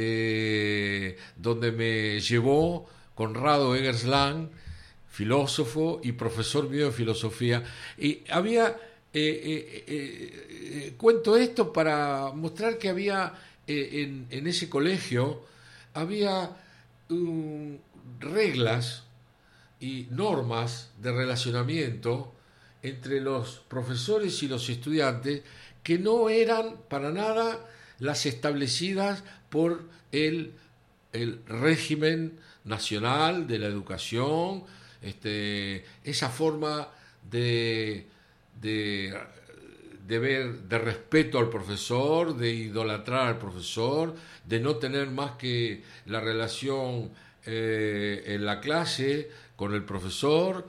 eh, donde me llevó Conrado Eggersland, filósofo y profesor mío de filosofía. Y había, eh, eh, eh, eh, cuento esto para mostrar que había eh, en, en ese colegio, había um, reglas y normas de relacionamiento entre los profesores y los estudiantes que no eran para nada las establecidas por el, el régimen nacional de la educación, este, esa forma de, de, de ver, de respeto al profesor, de idolatrar al profesor, de no tener más que la relación eh, en la clase con el profesor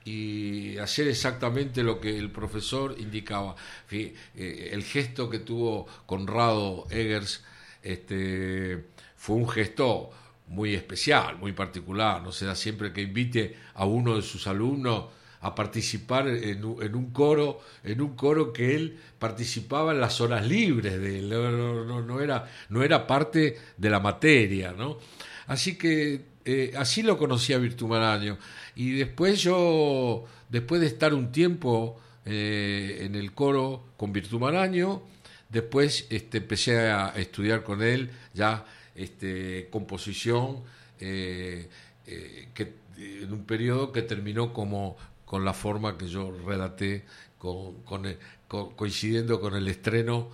y hacer exactamente lo que el profesor indicaba. El gesto que tuvo Conrado Eggers este, fue un gesto muy especial, muy particular. No se da siempre que invite a uno de sus alumnos a participar en un, en un coro, en un coro que él participaba en las horas libres de él. No, no, no, no era, no era parte de la materia, ¿no? Así que eh, así lo conocí a Virtú Maraño. Y después yo, después de estar un tiempo eh, en el coro con Virtú Maraño, después este, empecé a estudiar con él ya este, composición, eh, eh, que, en un periodo que terminó como con la forma que yo relaté, con, con el, con, coincidiendo con el estreno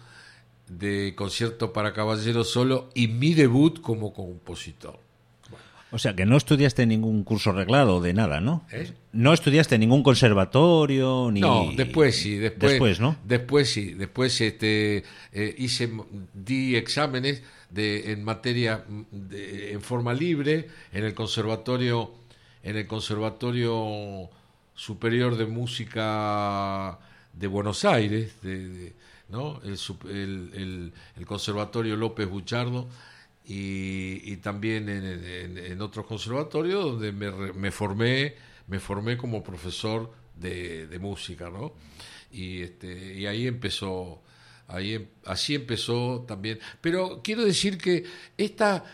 de Concierto para Caballero Solo y mi debut como compositor. O sea, que no estudiaste ningún curso reglado de nada, ¿no? ¿Eh? No estudiaste ningún conservatorio ni... No, después sí, después, después, ¿no? Después sí, después este, eh, hice, di exámenes de, en materia, de, en forma libre, en el conservatorio, en el Conservatorio Superior de Música de Buenos Aires, de, de, ¿no? El, el, el, el Conservatorio López Buchardo. Y, y también en, en, en otros conservatorios donde me, me formé me formé como profesor de, de música, ¿no? Y este y ahí empezó ahí así empezó también. Pero quiero decir que esta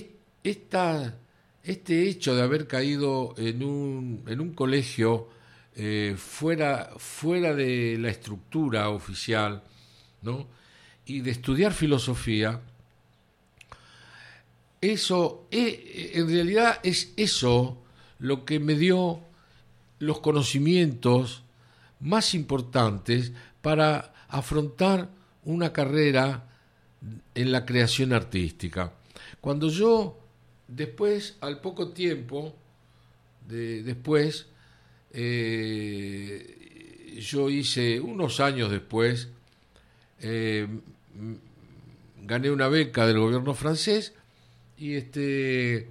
esta este hecho de haber caído en un en un colegio eh, fuera fuera de la estructura oficial, ¿no? Y de estudiar filosofía, eso, eh, en realidad es eso lo que me dio los conocimientos más importantes para afrontar una carrera en la creación artística. Cuando yo, después, al poco tiempo, de, después, eh, yo hice unos años después, eh, gané una beca del gobierno francés y este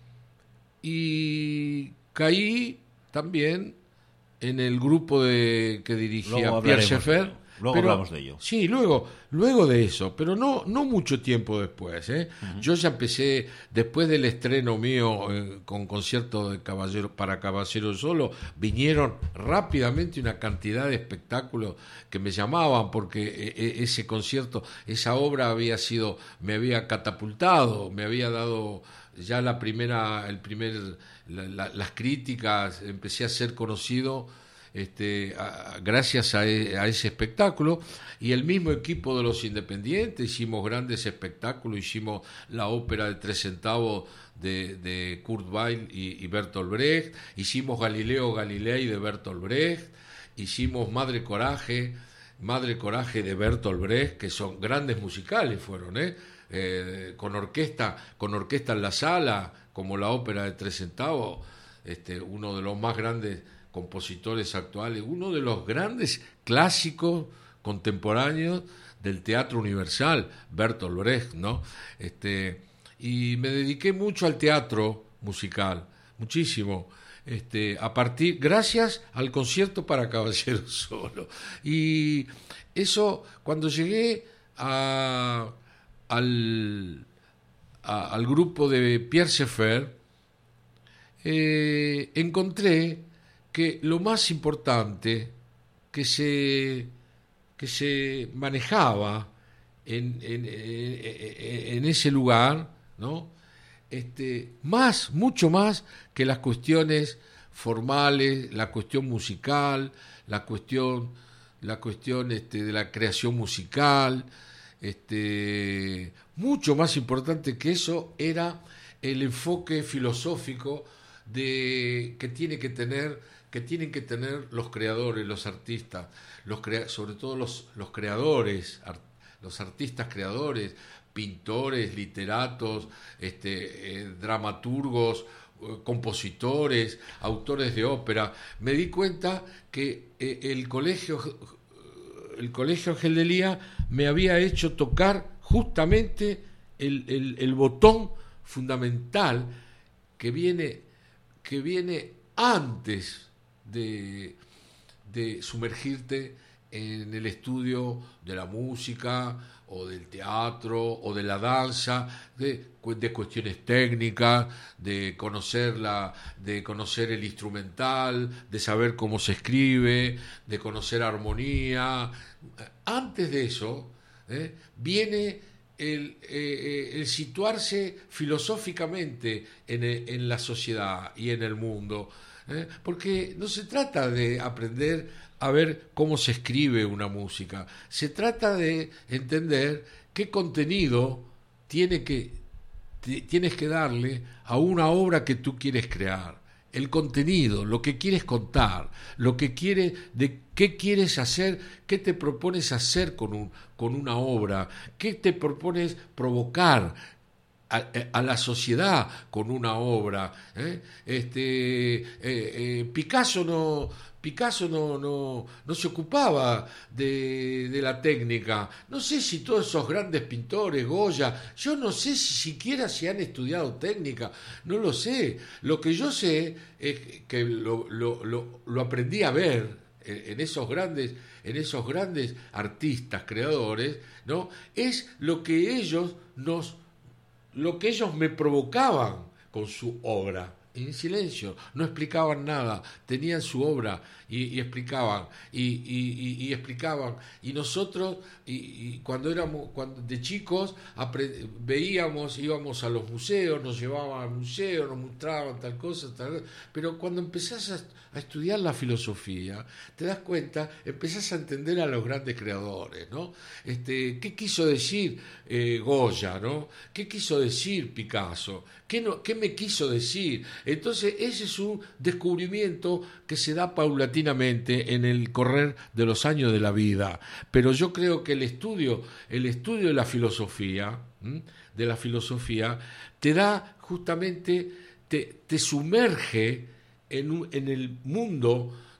y caí también en el grupo de que dirigía Luego Pierre hablaremos Schaeffer. de ello. Luego Pero, hablamos de ello. Sí, luego, luego de eso, pero no, no mucho tiempo después. ¿eh? Uh-huh. Yo ya empecé, después del estreno mío eh, con concierto de caballero, para Caballero Solo, vinieron rápidamente una cantidad de espectáculos que me llamaban porque eh, ese concierto, esa obra había sido, me había catapultado, me había dado ya la primera, el primer, la, la, las críticas, empecé a ser conocido. Este, a, gracias a, e, a ese espectáculo, y el mismo equipo de Los Independientes hicimos grandes espectáculos, hicimos la ópera de tres centavos de, de Kurt Weill y, y Bertolt Brecht, hicimos Galileo Galilei de Bertolt Brecht, hicimos Madre Coraje, Madre Coraje de Bertolt Brecht, que son grandes musicales fueron, ¿eh? Eh, con orquesta, con orquesta en la sala, como la ópera de tres centavos, este, uno de los más grandes compositores actuales, uno de los grandes clásicos contemporáneos del teatro universal, Bertolt Brecht, ¿no? Este, y me dediqué mucho al teatro musical, muchísimo, este, a partir, gracias al concierto para Caballero Solo. Y eso, cuando llegué a, al, a, al grupo de Pierre Schaeffer, eh, encontré que lo más importante que se, que se manejaba en, en, en, en ese lugar, ¿no? Este, más, mucho más que las cuestiones formales, la cuestión musical, la cuestión, la cuestión este, de la creación musical, este, mucho más importante que eso era el enfoque filosófico de que tiene que tener que tienen que tener los creadores, los artistas, los crea- sobre todo los, los creadores, art- los artistas creadores, pintores, literatos, este, eh, dramaturgos, eh, compositores, autores de ópera. Me di cuenta que eh, el colegio, el colegio Ángel de Lía me había hecho tocar justamente el, el, el botón fundamental que viene, que viene antes De, de sumergirte en el estudio de la música o del teatro o de la danza, de, de cuestiones técnicas, de conocerla, de conocer el instrumental, de saber cómo se escribe, de conocer armonía. Antes de eso, ¿eh? viene el, eh, el situarse filosóficamente en, en la sociedad y en el mundo. ¿Eh? Porque no se trata de aprender a ver cómo se escribe una música, se trata de entender qué contenido tiene que, t- tienes que darle a una obra que tú quieres crear, el contenido, lo que quieres contar, lo que quieres, de qué quieres hacer, qué te propones hacer con, un, con una obra, qué te propones provocar A, a la sociedad con una obra. ¿eh? Este, eh, eh, Picasso no, Picasso no, no, no se ocupaba de, de la técnica. No sé si todos esos grandes pintores, Goya, yo no sé si siquiera si han estudiado técnica, no lo sé. Lo que yo sé es que lo, lo, lo, lo aprendí a ver en esos grandes, en esos grandes artistas, creadores, ¿no? Es lo que ellos nos lo que ellos me provocaban con su obra, en silencio, no explicaban nada, tenían su obra y, y explicaban, y, y, y, y explicaban, y nosotros, y, y cuando éramos cuando de chicos, apre- veíamos, íbamos a los museos, nos llevaban al museo, nos mostraban tal cosa, tal, pero cuando empezás a, a estudiar la filosofía, te das cuenta, empezás a entender a los grandes creadores, ¿no? Este, ¿qué quiso decir eh, Goya, ¿no? ¿Qué quiso decir Picasso? ¿Qué, no, ¿Qué me quiso decir? Entonces ese es un descubrimiento que se da paulatinamente en el correr de los años de la vida, pero yo creo que el estudio, el estudio de la filosofía, ¿m? de la filosofía, te da justamente, te, te sumerge en, un, en el mundo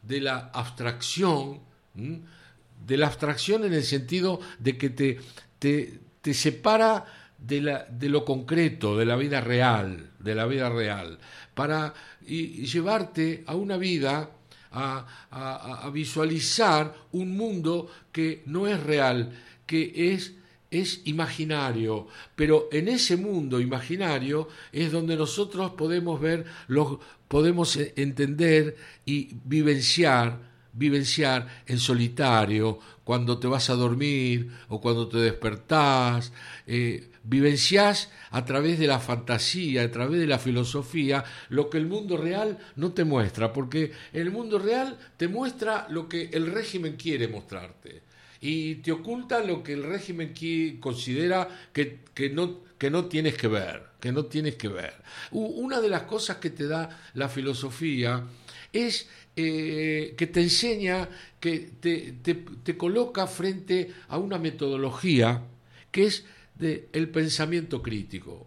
de la abstracción, ¿m? de la abstracción en el sentido de que te, te, te separa de, la, de lo concreto, de la vida real, de la vida real, para y, y llevarte a una vida, a, a, a visualizar un mundo que no es real, que es es imaginario, pero en ese mundo imaginario es donde nosotros podemos ver, los, podemos entender y vivenciar, vivenciar en solitario, cuando te vas a dormir o cuando te despertás, eh, vivenciás a través de la fantasía, a través de la filosofía, lo que el mundo real no te muestra, porque el mundo real te muestra lo que el régimen quiere mostrarte. Y te oculta lo que el régimen considera que, que, no, que no tienes que ver, que no tienes que ver. Una de las cosas que te da la filosofía es eh, que te enseña, que te, te, te coloca frente a una metodología que es de el pensamiento crítico.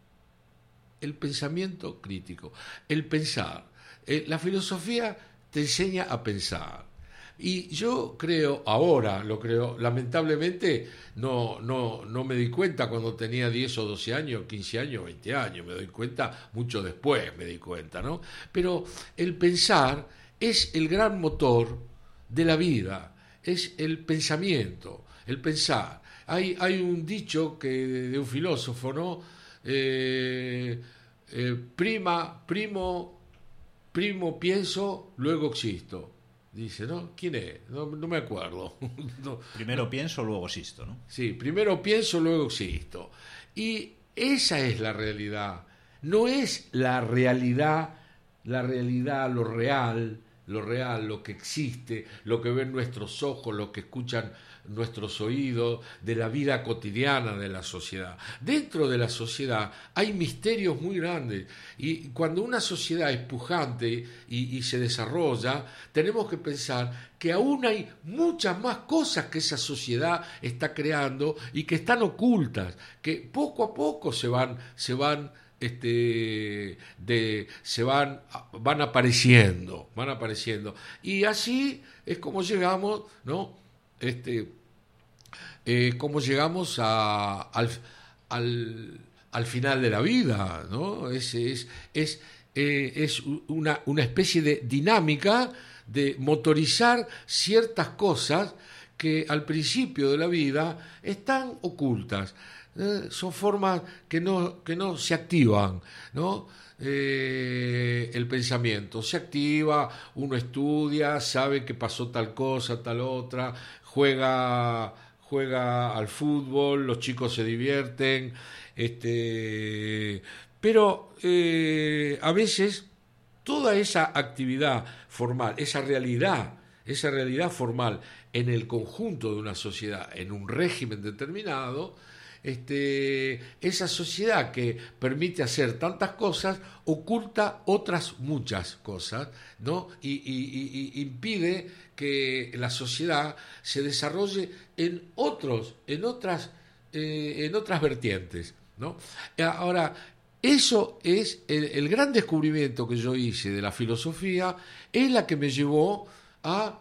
El pensamiento crítico, el pensar. Eh, la filosofía te enseña a pensar. Y yo creo, ahora lo creo, lamentablemente no, no, no me di cuenta cuando tenía diez o doce años, quince años, veinte años, me doy cuenta mucho después, me di cuenta, ¿no? Pero el pensar es el gran motor de la vida, es el pensamiento, el pensar. Hay, hay un dicho que, de un filósofo, ¿no? Eh, eh, prima, primo, primo pienso, luego existo. Dice, ¿no? ¿Quién es? No, no me acuerdo. No, primero no. pienso, luego existo, ¿no? Sí, primero pienso, luego existo. Y esa es la realidad. No es la realidad, la realidad, lo real, lo real, lo que existe, lo que ven nuestros ojos, lo que escuchan nuestros oídos, de la vida cotidiana de la sociedad. Dentro de la sociedad hay misterios muy grandes y cuando una sociedad es pujante y, y se desarrolla, tenemos que pensar que aún hay muchas más cosas que esa sociedad está creando y que están ocultas, que poco a poco se van, se van Este, de, se van, van apareciendo, van apareciendo. Y así es como llegamos, ¿no? Este, eh, como llegamos a, al, al, al final de la vida, ¿no? Es, es, es, eh, es una, una especie de dinámica de motorizar ciertas cosas que al principio de la vida están ocultas. Eh, son formas que no, que no se activan, ¿no? Eh, el pensamiento se activa, uno estudia, sabe que pasó tal cosa, tal otra, juega, juega al fútbol, los chicos se divierten, este, pero eh, a veces toda esa actividad formal, esa realidad, esa realidad formal en el conjunto de una sociedad, en un régimen determinado, Este, esa sociedad que permite hacer tantas cosas oculta otras muchas cosas, ¿no? y, y, y impide que la sociedad se desarrolle en otros, en otras, eh, en otras vertientes, ¿no? Ahora, eso es el, el gran descubrimiento que yo hice de la filosofía, es la que me llevó a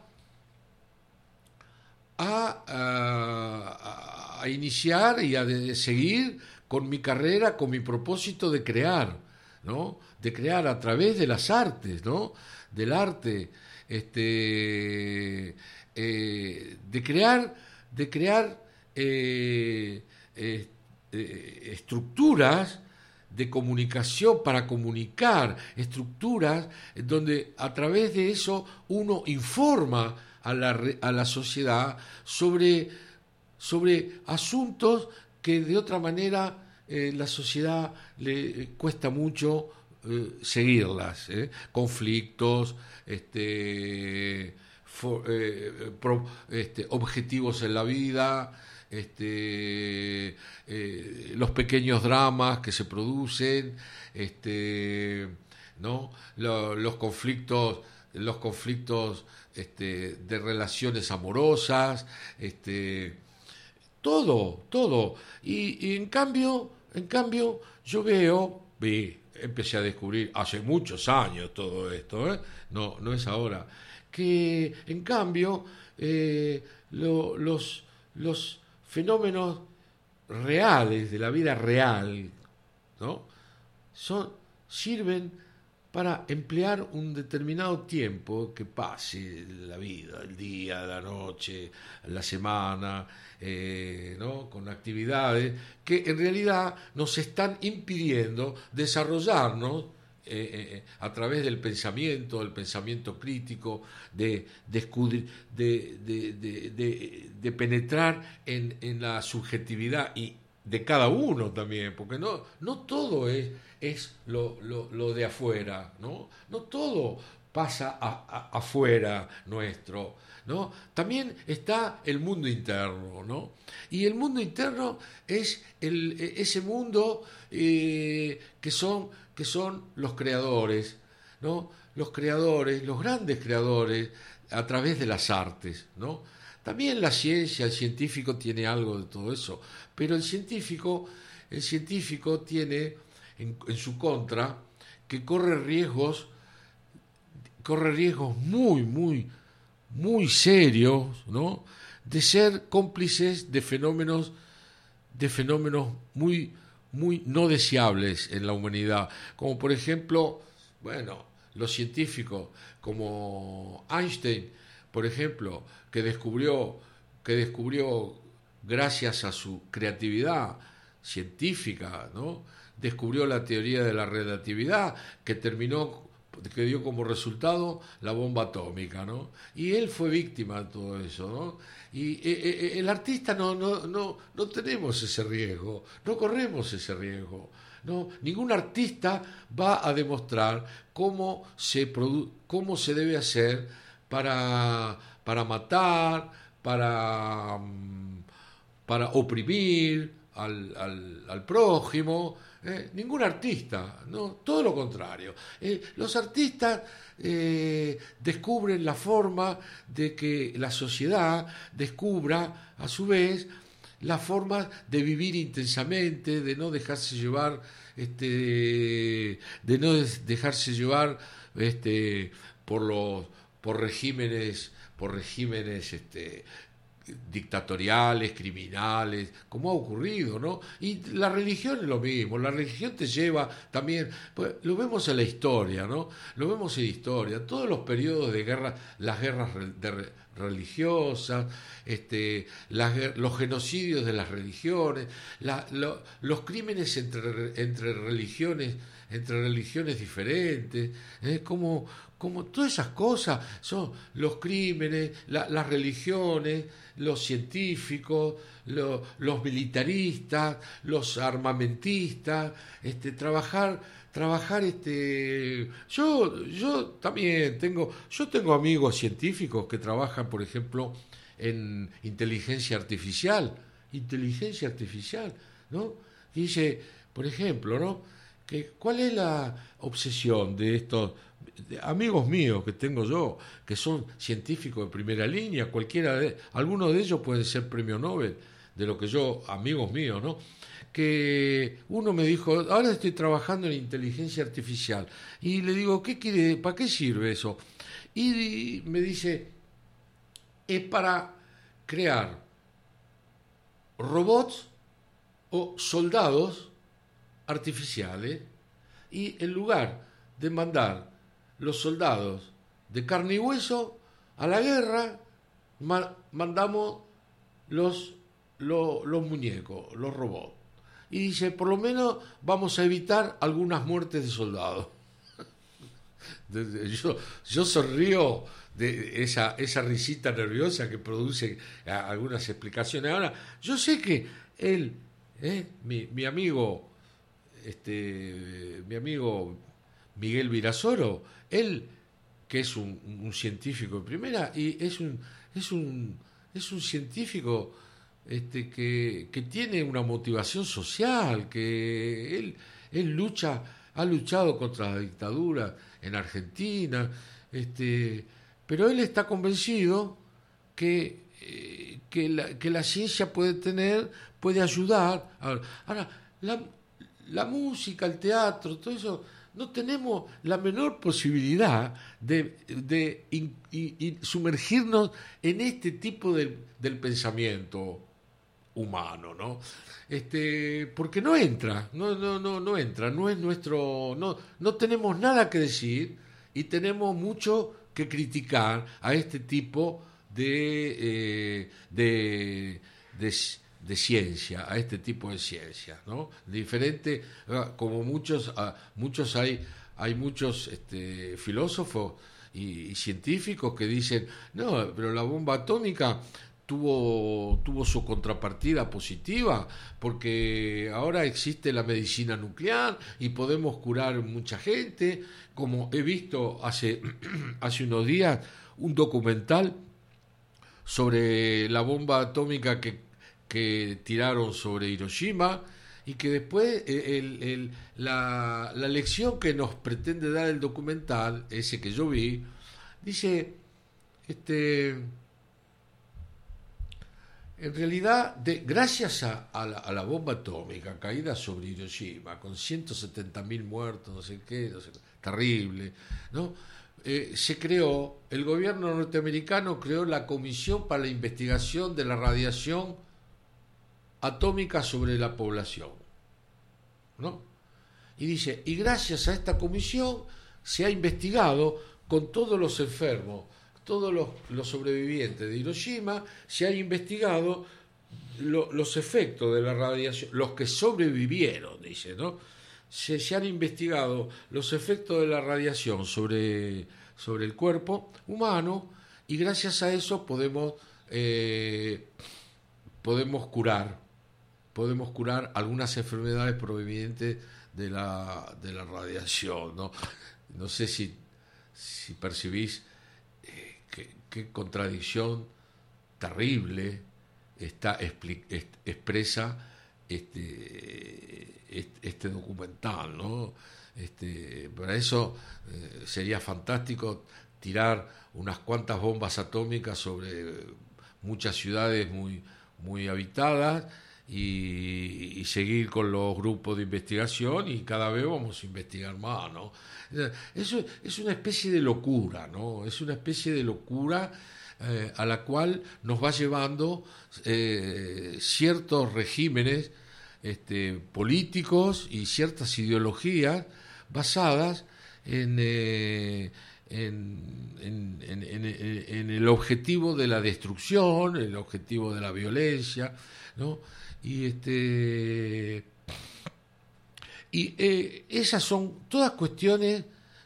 a, a, a iniciar y a de seguir con mi carrera, con mi propósito de crear, ¿no? De crear a través de las artes, ¿no? Del arte, este, eh, de crear, de crear eh, eh, eh, estructuras de comunicación para comunicar, estructuras donde a través de eso uno informa a la, a la sociedad sobre, sobre asuntos que de otra manera eh, la sociedad le cuesta mucho eh, seguirlas, ¿eh? Conflictos, este, for, eh, pro, este, objetivos en la vida, este, eh, los pequeños dramas que se producen, este, ¿no? Lo, los conflictos, los conflictos Este, de relaciones amorosas, este, todo, todo. Y, y en cambio, en cambio, yo veo, vi, empecé a descubrir hace muchos años todo esto, ¿eh? no, no es ahora, que en cambio eh, lo, los, los fenómenos reales de la vida real, ¿no? Son, sirven para emplear un determinado tiempo que pase la vida, el día, la noche, la semana, eh, ¿no? Con actividades que en realidad nos están impidiendo desarrollarnos eh, eh, a través del pensamiento, del pensamiento crítico, de, de, de, de, de, de, de penetrar en, en la subjetividad y de cada uno también, porque no, no todo es, es lo, lo, lo de afuera, ¿no? No todo pasa a, a, afuera nuestro, ¿no? También está el mundo interno, ¿no? Y el mundo interno es el, ese mundo eh, que son, que son los creadores, ¿no? Los creadores, los grandes creadores a través de las artes, ¿no? También la ciencia, el científico tiene algo de todo eso, pero el científico, el científico tiene en, en su contra que corre riesgos, corre riesgos muy, muy, muy serios, ¿no? De ser cómplices de fenómenos, de fenómenos muy, muy no deseables en la humanidad, como por ejemplo, bueno, los científicos como Einstein, por ejemplo, que descubrió, que descubrió gracias a su creatividad científica, ¿no? Descubrió la teoría de la relatividad, que terminó, que dio como resultado la bomba atómica, ¿no? Y él fue víctima de todo eso, ¿no? Y eh, eh, el artista no, no, no, no tenemos ese riesgo, no corremos ese riesgo. No, ningún artista va a demostrar cómo se produ- cómo se debe hacer para, para matar, para, para oprimir al, al, al prójimo. Eh, ningún artista, no, todo lo contrario. Eh, los artistas eh, descubren la forma de que la sociedad descubra a su vez la forma de vivir intensamente, de no dejarse llevar, este, de no dejarse llevar, este, por los, por regímenes, por regímenes, este, dictatoriales, criminales, como ha ocurrido, ¿no? Y la religión es lo mismo, la religión te lleva también, pues, lo vemos en la historia, ¿no? Lo vemos en la historia, todos los periodos de guerra, las guerras de religiosas, este, las, los genocidios de las religiones, la, lo, los crímenes entre, entre religiones, entre religiones diferentes, ¿eh? como, como todas esas cosas son los crímenes, la, las religiones, los científicos, lo, los militaristas, los armamentistas, este, trabajar trabajar este yo yo también tengo yo tengo amigos científicos que trabajan, por ejemplo, en inteligencia artificial inteligencia artificial ¿no? Y dice, por ejemplo, ¿no? Que cuál es la obsesión de estos de amigos míos que tengo yo, que son científicos de primera línea, cualquiera de algunos de ellos pueden ser premio Nobel, de lo que yo, amigos míos, ¿no? Que uno me dijo, ahora estoy trabajando en inteligencia artificial, y le digo, ¿qué quiere, para qué sirve eso? Y me dice, es para crear robots o soldados artificiales, y en lugar de mandar los soldados de carne y hueso a la guerra, ma- mandamos los, los, los muñecos, los robots. Y dice, por lo menos vamos a evitar algunas muertes de soldados. Yo, yo sonrío de esa, esa risita nerviosa que produce algunas explicaciones. Ahora, yo sé que él, eh, mi, mi amigo, este, mi amigo Miguel Virasoro, él, que es un, un científico de primera, y es un, es un, es un científico este, que, que tiene una motivación social, que él, él lucha, ha luchado contra la dictadura en Argentina, este, pero él está convencido que, eh, que, la, que la ciencia puede tener, puede ayudar. Ahora, la, la música, el teatro, todo eso no tenemos la menor posibilidad de, de in, in, in, sumergirnos en este tipo de, del pensamiento humano, ¿no? Este, porque no entra, no, no, no, no entra, no es nuestro, no, no tenemos nada que decir y tenemos mucho que criticar a este tipo de, eh, de, de, de ciencia, a este tipo de ciencia, ¿no? Diferente, como muchos, muchos hay, hay muchos este, filósofos y, y científicos que dicen, no, pero la bomba atómica tuvo, tuvo su contrapartida positiva, porque ahora existe la medicina nuclear y podemos curar mucha gente, como he visto hace, hace unos días un documental sobre la bomba atómica que, que tiraron sobre Hiroshima, y que después el, el, la, la lección que nos pretende dar el documental, ese que yo vi, dice, este, en realidad, de, gracias a, a, la, a la bomba atómica caída sobre Hiroshima, con ciento setenta mil muertos, no sé qué, no sé, terrible, ¿no? Eh, se creó, el gobierno norteamericano creó la Comisión para la Investigación de la Radiación Atómica sobre la Población, ¿no? Y dice, y gracias a esta comisión se ha investigado con todos los enfermos, todos los, los sobrevivientes de Hiroshima, se ha investigado lo, los efectos de la radiación, los que sobrevivieron, dice, ¿no? Se, se han investigado los efectos de la radiación sobre, sobre el cuerpo humano, y gracias a eso podemos, eh, podemos curar, podemos curar algunas enfermedades provenientes de la, de la radiación, ¿no? No sé si, si percibís eh, qué, qué contradicción terrible está expli- est- expresa este, este, este documental, ¿no? Este, para eso eh, sería fantástico tirar unas cuantas bombas atómicas sobre muchas ciudades muy, muy habitadas, y, y seguir con los grupos de investigación, y cada vez vamos a investigar más, ¿no? Eso es una especie de locura, ¿no? Es una especie de locura eh, a la cual nos va llevando eh, ciertos regímenes este, políticos y ciertas ideologías basadas en, eh, en, en, en, en, en el objetivo de la destrucción, el objetivo de la violencia, ¿no? Y este y eh, esas son todas cuestiones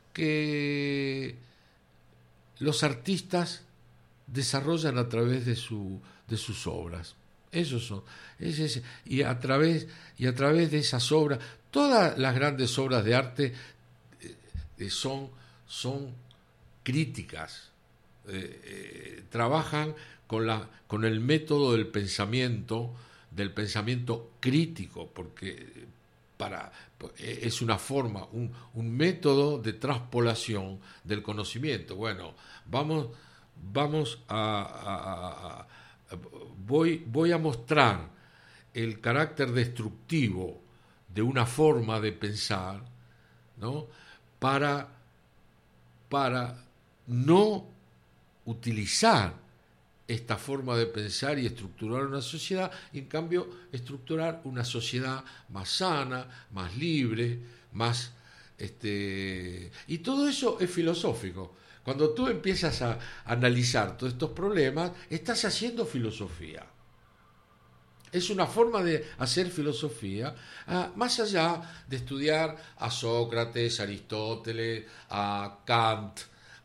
que los artistas desarrollan a través de su de sus obras. Esos son es ese, y a través y a través de esas obras, todas las grandes obras de arte eh, son son críticas, eh, eh, trabajan con la con el método del pensamiento del pensamiento crítico, porque para, es una forma, un, un método de transpolación del conocimiento. Bueno, vamos, vamos a, a, a voy, voy a mostrar el carácter destructivo de una forma de pensar, ¿no? Para, para no utilizar esta forma de pensar y estructurar una sociedad, y en cambio estructurar una sociedad más sana, más libre, más este y todo eso es filosófico. Cuando tú empiezas a analizar todos estos problemas, estás haciendo filosofía. Es una forma de hacer filosofía, ah, más allá de estudiar a Sócrates, a Aristóteles, a Kant,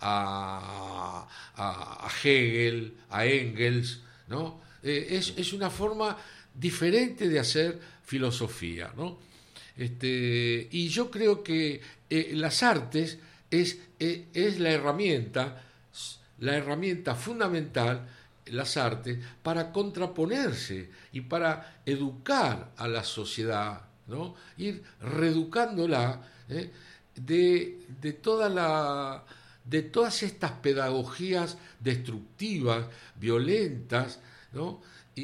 A, a, a Hegel, a Engels, ¿no? Eh, es, es una forma diferente de hacer filosofía, ¿no? Este, y yo creo que eh, las artes es, eh, es la herramienta, la herramienta fundamental, las artes, para contraponerse y para educar a la sociedad, ¿no? Ir reeducándola ¿eh? de, de toda la de todas estas pedagogías destructivas, violentas, ¿no?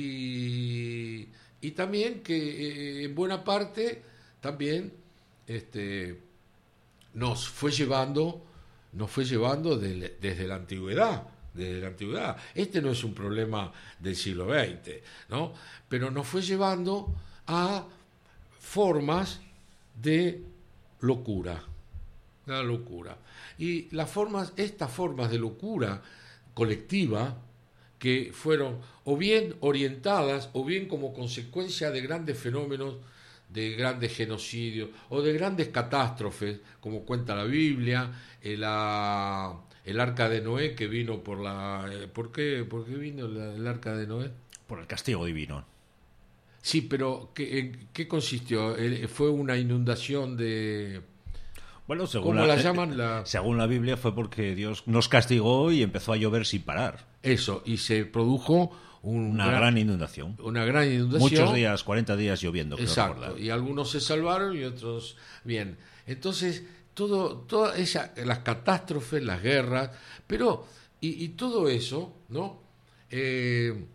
Y, y también que eh, en buena parte también este, nos fue llevando, nos fue llevando de, desde la antigüedad, desde la antigüedad. Este no es un problema del siglo veinte, ¿no? Pero nos fue llevando a formas de locura, la locura. Y las formas, estas formas de locura colectiva, que fueron o bien orientadas o bien como consecuencia de grandes fenómenos, de grandes genocidios o de grandes catástrofes, como cuenta la Biblia, el, la, el arca de Noé que vino por la... ¿Por qué, por qué vino la, el arca de Noé? Por el castigo divino. Sí, pero ¿qué, ¿en qué consistió? ¿Fue una inundación de...? Bueno, según ¿Cómo la, la llaman? La... Según la Biblia fue porque Dios nos castigó y empezó a llover sin parar. Eso, y se produjo un una gran, gran inundación. Una gran inundación. Muchos días, cuarenta días lloviendo. Exacto, recordar. Y algunos se salvaron y otros bien. Entonces, todo, todas esa, las catástrofes, las guerras, pero, y, y todo eso, ¿no? Eh,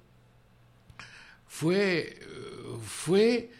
fue, fue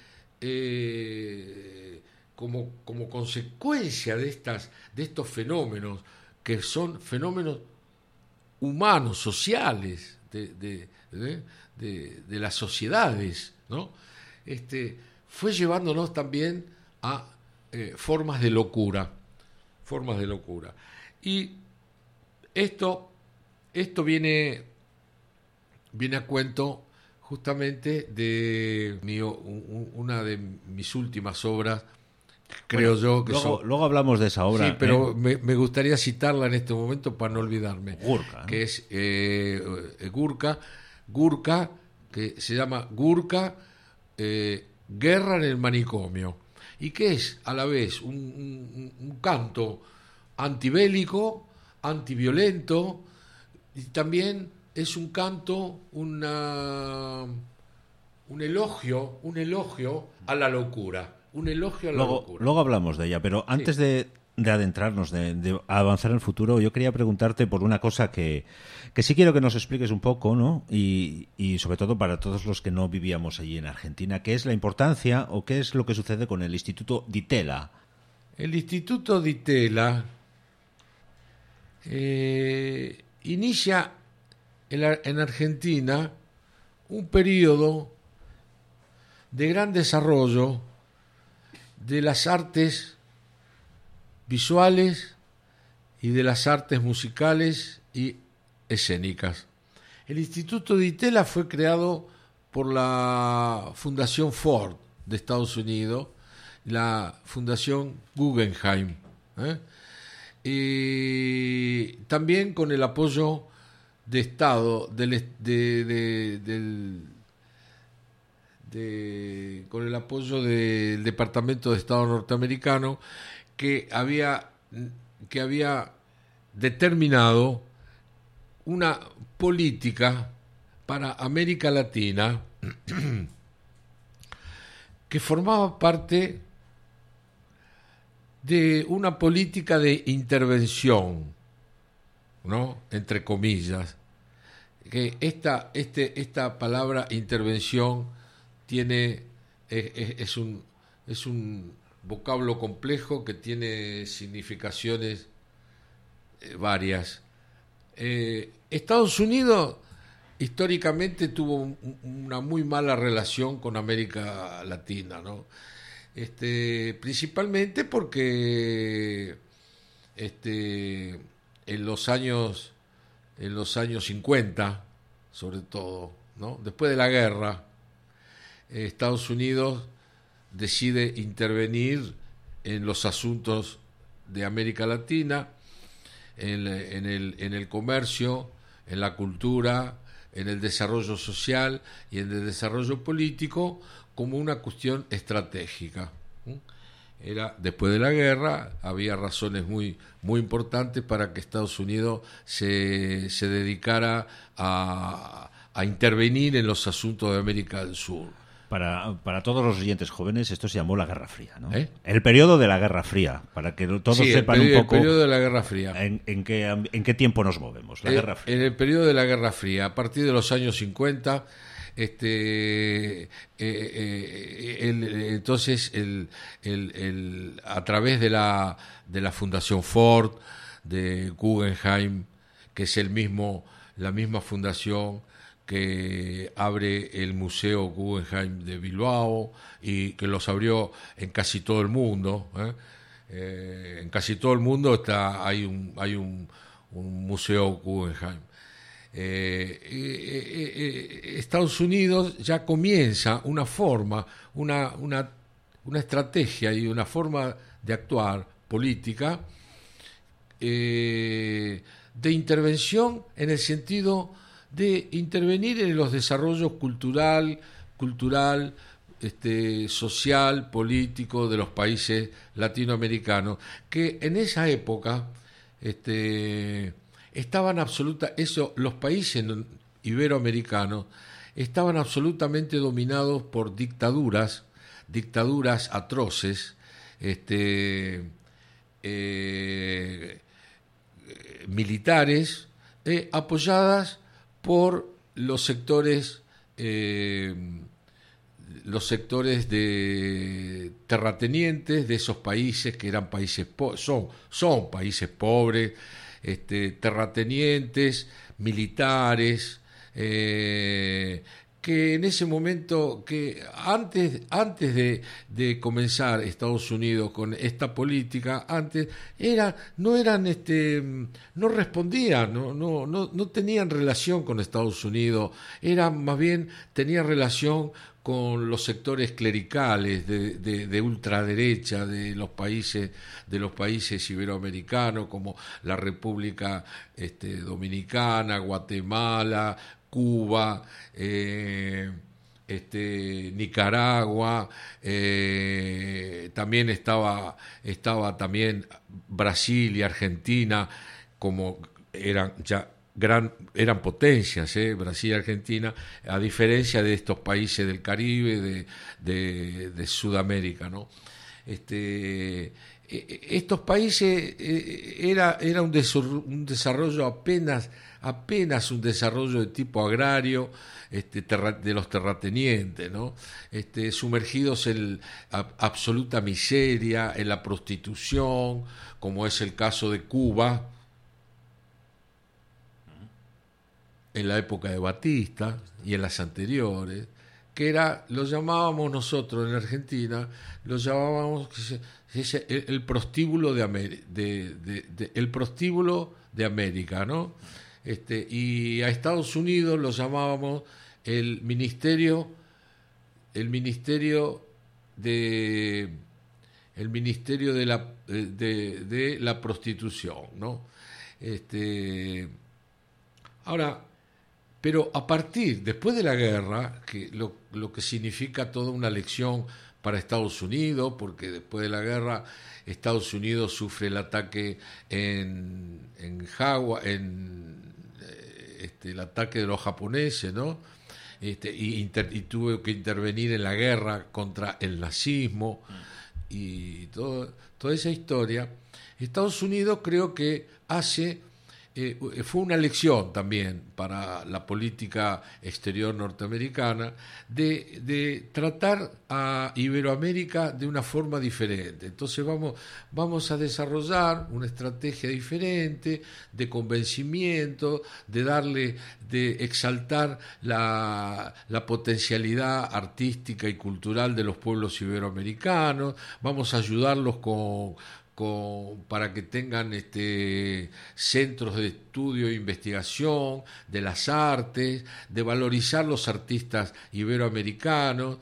eh, como, como consecuencia de, estas, de estos fenómenos, que son fenómenos humanos, sociales, de, de, de, de, de las sociedades, ¿no? Este, fue llevándonos también a eh, formas de locura, formas de locura. Y esto, esto viene, viene a cuento justamente de mi, una de mis últimas obras, creo bueno, yo que luego, son... luego hablamos de esa obra. Sí, pero ¿eh? me, me gustaría citarla en este momento para no olvidarme. Gurka. Que es eh, Gurka, Gurka, que se llama Gurka, eh, Guerra en el manicomio. Y que es a la vez un, un, un canto antibélico, antiviolento, y también es un canto, una, un elogio, un elogio a la locura. Un elogio a la luego, locura. Luego hablamos de ella, pero antes sí. de, de adentrarnos, de, de avanzar en el futuro, yo quería preguntarte por una cosa que, que sí quiero que nos expliques un poco, ¿no? Y, y sobre todo para todos los que no vivíamos allí en Argentina, ¿qué es la importancia o qué es lo que sucede con el Instituto Di Tella? El Instituto Di Tella eh, inicia en, la, en Argentina un periodo de gran desarrollo de las artes visuales y de las artes musicales y escénicas. El Instituto Di Tella fue creado por la Fundación Ford de Estados Unidos, la Fundación Guggenheim, ¿eh? y también con el apoyo de Estado del, de, de, del De, con el apoyo del Departamento de Estado norteamericano que había, que había determinado una política para América Latina que formaba parte de una política de intervención, ¿no? Entre comillas, que esta, este, esta palabra intervención tiene es, es un es un vocablo complejo que tiene significaciones eh, varias. Eh, Estados Unidos históricamente tuvo un, una muy mala relación con América Latina, ¿no? Este, principalmente porque este, en los años en los años cincuenta, sobre todo, ¿no? Después de la guerra, Estados Unidos decide intervenir en los asuntos de América Latina, en, en, el, en el comercio, en la cultura, en el desarrollo social y en el desarrollo político como una cuestión estratégica. Era después de la guerra, había razones muy, muy importantes para que Estados Unidos se, se dedicara a, a intervenir en los asuntos de América del Sur. Para, para todos los oyentes jóvenes, esto se llamó la Guerra Fría, ¿no? ¿Eh? El periodo de la Guerra Fría, para que todos sí, sepan el un poco el periodo de la Guerra Fría. En, en, qué, en qué tiempo nos movemos, la eh, Guerra Fría. En el periodo de la Guerra Fría, a partir de los años cincuenta, este, eh, eh, el, entonces el, el, el, a través de la, de la Fundación Ford, de Guggenheim, que es el mismo, la misma fundación que abre el Museo Guggenheim de Bilbao y que los abrió en casi todo el mundo, ¿eh? Eh, en casi todo el mundo está hay un hay un, un museo Guggenheim. Eh, eh, eh, Estados Unidos ya comienza una forma, una, una, una estrategia y una forma de actuar política eh, de intervención en el sentido de intervenir en los desarrollos cultural, cultural, este, social, político de los países latinoamericanos, que en esa época este, estaban absoluta, eso, los países iberoamericanos estaban absolutamente dominados por dictaduras, dictaduras atroces, este, eh, militares, eh, apoyadas por los sectores eh, los sectores de terratenientes de esos países que eran países po- son son países pobres, este, terratenientes, militares, eh, que en ese momento, que antes antes de, de comenzar Estados Unidos con esta política, antes era no eran este no respondían, no no no no tenían relación con Estados Unidos, eran más bien tenían relación con los sectores clericales de, de, de ultraderecha de los países de los países iberoamericanos, como la República este, Dominicana, Guatemala, Cuba, eh, este, Nicaragua, eh, también estaba estaba también Brasil y Argentina, como eran ya gran eran potencias, ¿eh? Brasil y Argentina, a diferencia de estos países del Caribe, de, de, de Sudamérica, ¿no? Este, estos países eh, era, era un, desor- un desarrollo apenas, apenas un desarrollo de tipo agrario, este, terra- de los terratenientes, ¿no? Este, sumergidos en a, absoluta miseria, en la prostitución, como es el caso de Cuba, en la época de Batista y en las anteriores, que era, lo llamábamos nosotros en Argentina, lo llamábamos el, el prostíbulo de, Ameri- de, de, de el prostíbulo de América, ¿no? Este, y a Estados Unidos lo llamábamos el ministerio, el ministerio de el ministerio de la de, de la prostitución, ¿no? Este, ahora, pero a partir, después de la guerra, que lo, lo que significa toda una lección para Estados Unidos, porque después de la guerra Estados Unidos sufre el ataque en, en Jagua, en este, el ataque de los japoneses, ¿no? Este, y, inter, y tuvo que intervenir en la guerra contra el nazismo y todo, toda esa historia. Estados Unidos creo que hace Eh, fue una lección también para la política exterior norteamericana de, de tratar a Iberoamérica de una forma diferente. Entonces vamos, vamos a desarrollar una estrategia diferente de convencimiento, de darle, de exaltar la, la potencialidad artística y cultural de los pueblos iberoamericanos, vamos a ayudarlos con Con, para que tengan este, centros de estudio e investigación de las artes, de valorizar los artistas iberoamericanos,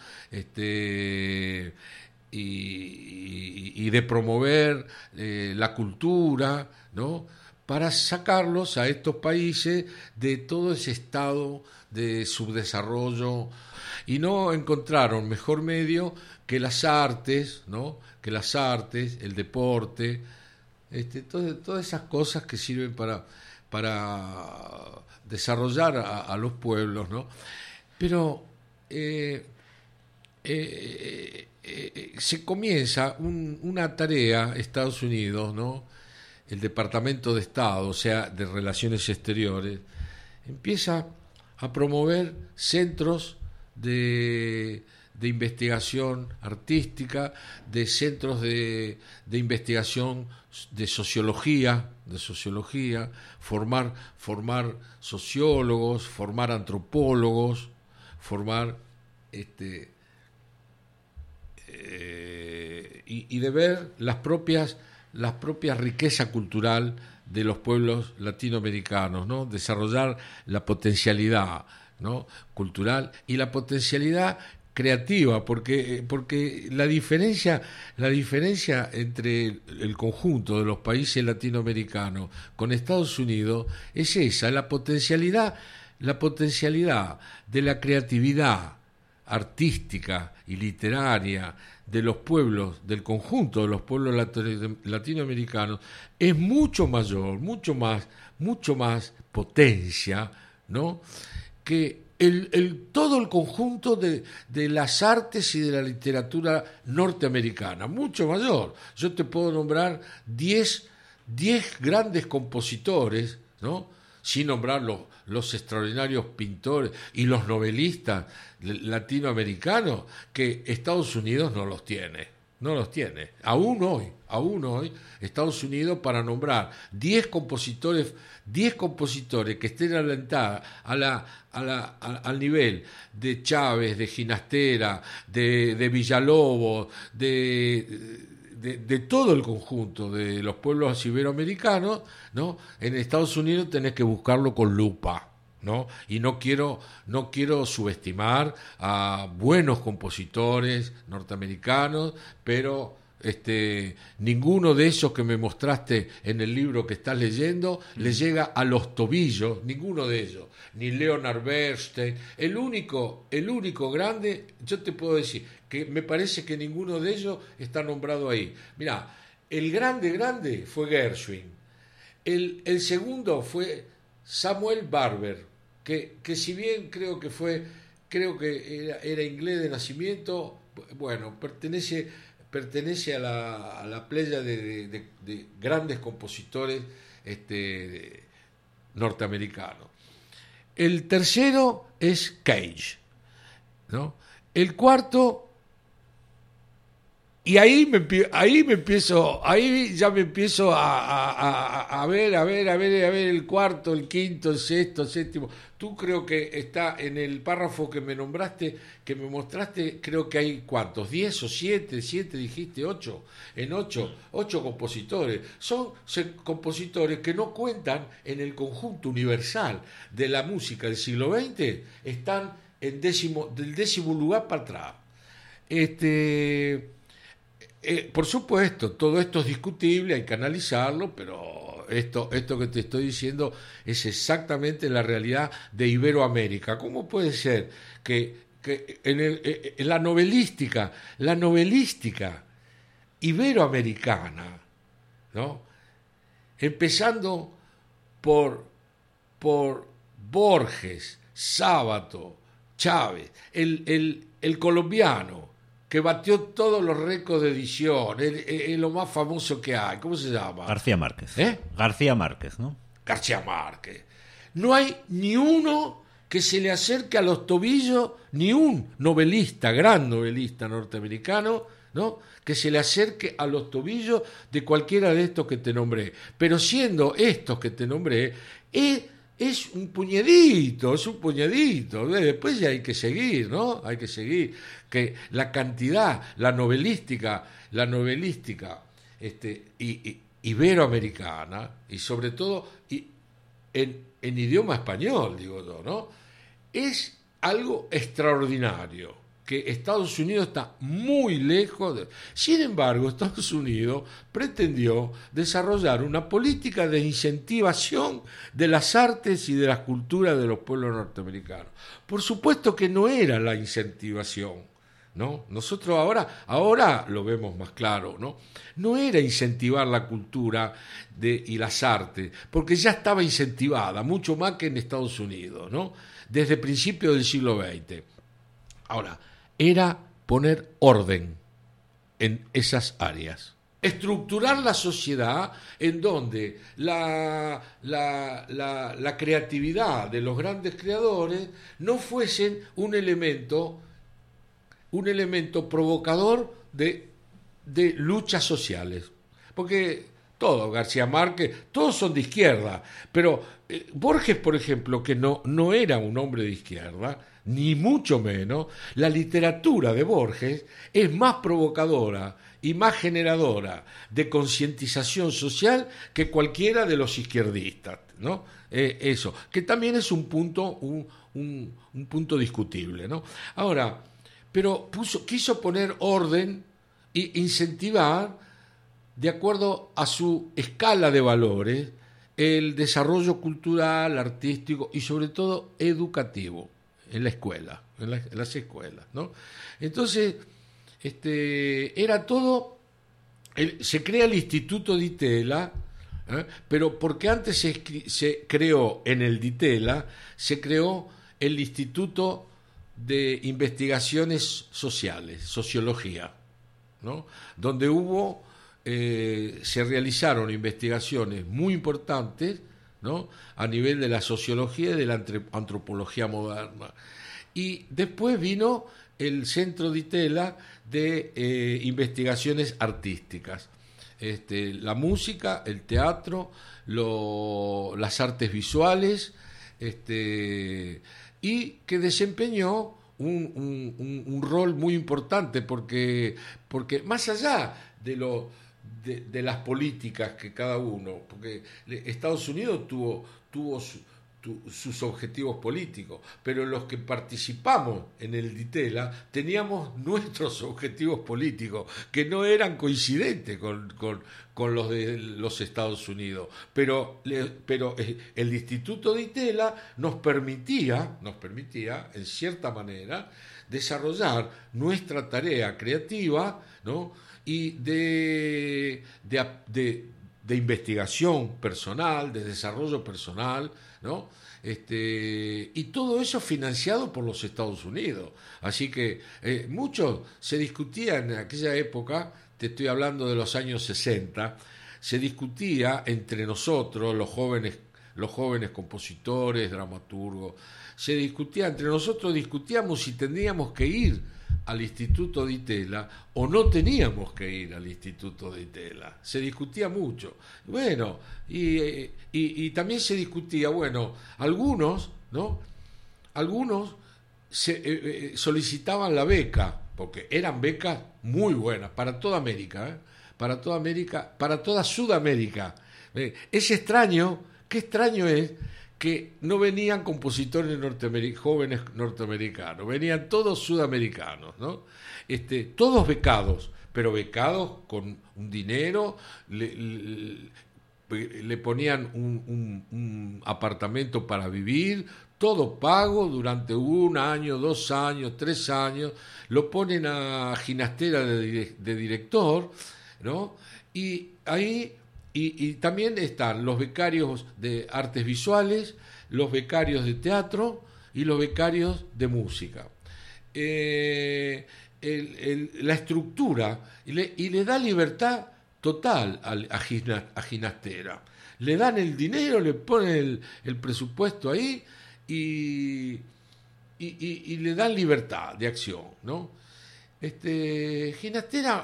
este, y, y, y de promover eh, la cultura, ¿no? Para sacarlos a estos países de todo ese estado de subdesarrollo, y no encontraron mejor medio que las artes, ¿no? que las artes, el deporte, este, todo, todas esas cosas que sirven para, para desarrollar a, a los pueblos, ¿no? Pero eh, eh, eh, se comienza un, una tarea, Estados Unidos, ¿no? El Departamento de Estado, o sea, de Relaciones Exteriores, empieza a promover centros de, de investigación artística, de centros de, de investigación de sociología, de sociología, formar, formar sociólogos, formar antropólogos, formar este eh, y, y de ver las propias las propias riqueza cultural de los pueblos latinoamericanos, ¿no? Desarrollar la potencialidad, ¿no? cultural y la potencialidad creativa, porque porque la diferencia la diferencia entre el, el conjunto de los países latinoamericanos con Estados Unidos es esa, la potencialidad la potencialidad de la creatividad artística y literaria de los pueblos, del conjunto de los pueblos latinoamericanos, es mucho mayor, mucho más, mucho más potencia, ¿no? que el, el, todo el conjunto de, de las artes y de la literatura norteamericana, mucho mayor. Yo te puedo nombrar diez grandes compositores, ¿no? sin nombrar los, los extraordinarios pintores y los novelistas latinoamericanos, que Estados Unidos no los tiene, no los tiene. Aún hoy, aún hoy, Estados Unidos, para nombrar diez compositores, diez compositores que estén a la entrada, a la, a la, a, al nivel de Chávez, de Ginastera, de, de Villalobos, de... De, de todo el conjunto de los pueblos iberoamericanos, ¿no? En Estados Unidos tenés que buscarlo con lupa, ¿no? Y no quiero, no quiero subestimar a buenos compositores norteamericanos, pero este, ninguno de esos que me mostraste en el libro que estás leyendo mm. le llega a los tobillos, ninguno de ellos, ni Leonard Bernstein. El único, el único grande, yo te puedo decir que me parece que ninguno de ellos está nombrado ahí. Mirá, el grande, grande fue Gershwin. El, el segundo fue Samuel Barber, que, que si bien creo que fue, creo que era, era inglés de nacimiento, bueno, pertenece, pertenece a la, a la playa de, de, de, de grandes compositores este, norteamericanos. El tercero es Cage, ¿no? El cuarto... Y ahí me, ahí me empiezo, ahí ya me empiezo a, a, a, a ver, a ver, a ver, a ver el cuarto, el quinto, el sexto, el séptimo. Tú creo que está en el párrafo que me nombraste, que me mostraste, creo que hay ¿cuántos? ¿Diez o siete? ¿Siete dijiste? ¿Ocho? En ocho, ocho compositores. Son compositores que no cuentan en el conjunto universal de la música del siglo veinte, están en décimo, del décimo lugar para atrás. Este... Eh, por supuesto, todo esto es discutible, hay que analizarlo, pero esto, esto que te estoy diciendo es exactamente la realidad de Iberoamérica. ¿Cómo puede ser que, que en, el, en la novelística, la novelística iberoamericana, ¿no? empezando por, por Borges, Sábato, Chávez, el, el, el colombiano, que batió todos los récords de edición, es, es, es lo más famoso que hay. ¿Cómo se llama? García Márquez. ¿Eh? García Márquez, ¿no? García Márquez. No hay ni uno que se le acerque a los tobillos, ni un novelista, gran novelista norteamericano, ¿no? que se le acerque a los tobillos de cualquiera de estos que te nombré. Pero siendo estos que te nombré, es... Es un puñadito, es un puñadito. Después ya hay que seguir, ¿no? Hay que seguir. Que la cantidad, la novelística, la novelística este, y, y, iberoamericana, y sobre todo y en, en idioma español, digo yo, ¿no? Es algo extraordinario, que Estados Unidos está muy lejos de... Sin embargo, Estados Unidos pretendió desarrollar una política de incentivación de las artes y de las culturas de los pueblos norteamericanos. Por supuesto que no era la incentivación, ¿no? Nosotros ahora, ahora lo vemos más claro, ¿no? No era incentivar la cultura de, y las artes, porque ya estaba incentivada, mucho más que en Estados Unidos, ¿no? Desde principios del siglo veinte. Ahora, era poner orden en esas áreas, estructurar la sociedad en donde la, la, la, la creatividad de los grandes creadores no fuesen un elemento, un elemento provocador de, de luchas sociales. Porque todos, García Márquez, todos son de izquierda, pero eh, Borges, por ejemplo, que no, no era un hombre de izquierda, ni mucho menos, la literatura de Borges es más provocadora y más generadora de concientización social que cualquiera de los izquierdistas, ¿no? Eh, eso, que también es un punto, un, un, un punto discutible, ¿no? Ahora, pero puso, quiso poner orden e incentivar, de acuerdo a su escala de valores, el desarrollo cultural, artístico y sobre todo educativo en la escuela, en, la, en las escuelas, ¿no? Entonces, este, era todo, el, se crea el Instituto Di Tella, ¿eh? Pero porque antes se, se creó en el Di Tella, se creó el Instituto de Investigaciones Sociales, Sociología, ¿no? Donde hubo, eh, se realizaron investigaciones muy importantes, ¿no? A nivel de la sociología y de la antropología moderna. Y después vino el Centro Di Tella de eh, investigaciones artísticas, este, la música, el teatro, lo, las artes visuales, este, y que desempeñó un, un, un rol muy importante porque, porque más allá de lo De, de las políticas que cada uno, porque Estados Unidos tuvo, tuvo su, tu, sus objetivos políticos, pero los que participamos en el Di Tella teníamos nuestros objetivos políticos, que no eran coincidentes con, con, con los de los Estados Unidos, pero, pero el Instituto Di Tella nos permitía, nos permitía, en cierta manera, desarrollar nuestra tarea creativa, ¿no? Y de, de, de, de investigación personal, de desarrollo personal, ¿no? Este, y todo eso financiado por los Estados Unidos. Así que eh, mucho se discutía en aquella época, te estoy hablando de los años sesenta, se discutía entre nosotros, los jóvenes, los jóvenes compositores, dramaturgos, se discutía entre nosotros, discutíamos si tendríamos que ir al Instituto Di Tella o no teníamos que ir al Instituto Di Tella. Se discutía mucho. Bueno, y, y, y también se discutía, bueno, algunos, ¿no? Algunos se, eh, eh, solicitaban la beca, porque eran becas muy buenas para toda América, ¿eh? para toda América, para toda Sudamérica. Eh, es extraño, qué extraño es que no venían compositores norteamer- jóvenes norteamericanos, venían todos sudamericanos, ¿no? Este, todos becados, pero becados con un dinero, le, le, le ponían un, un, un apartamento para vivir, todo pago durante un año, dos años, tres años, lo ponen a Ginastera de, de director, ¿no? Y ahí... Y, y también están los becarios de artes visuales, los becarios de teatro y los becarios de música. Eh, el, el, la estructura, y le, y le da libertad total a, a, Gina, a Ginastera. Le dan el dinero, le ponen el, el presupuesto ahí y, y, y, y le dan libertad de acción, ¿no? Este, Ginastera,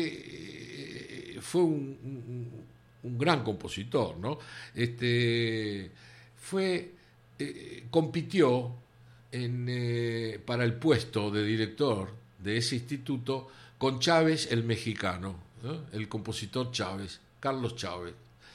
que fue un... un un gran compositor, ¿no? Este, fue, eh, compitió en, eh, para el puesto de director de ese instituto con Chávez el mexicano, ¿no? El compositor Chávez, Carlos Chávez.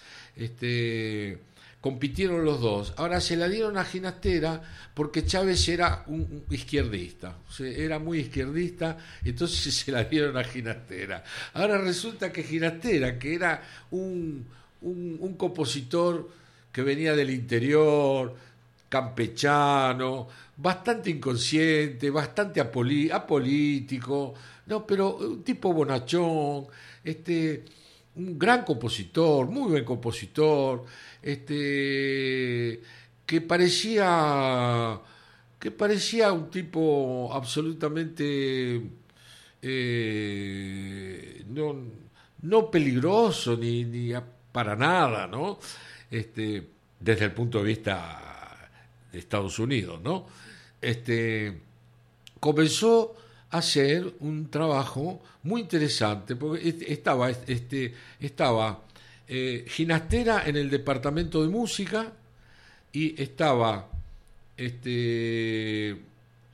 Este, compitieron los dos. Ahora se la dieron a Ginastera porque Chávez era un, un izquierdista, o sea, era muy izquierdista, entonces se la dieron a Ginastera. Ahora resulta que Ginastera, que era un, un, un compositor que venía del interior, campechano, bastante inconsciente, bastante apoli- apolítico, no, pero un tipo bonachón, este, un gran compositor, muy buen compositor, este, que parecía que parecía un tipo absolutamente eh, no, no peligroso ni, ni a, para nada, ¿no? Este, desde el punto de vista de Estados Unidos, ¿no? Este, comenzó a hacer un trabajo muy interesante, porque estaba, este, estaba eh, Ginastera en el departamento de música y estaba este,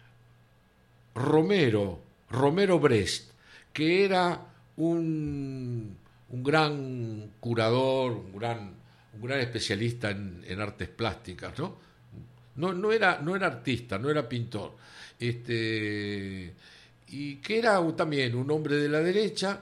Romero, Romero Brest, que era un, un gran curador, un gran, un gran especialista en, en artes plásticas, ¿no? No, no era, no era artista, no era pintor. Este, y que era también un hombre de la derecha,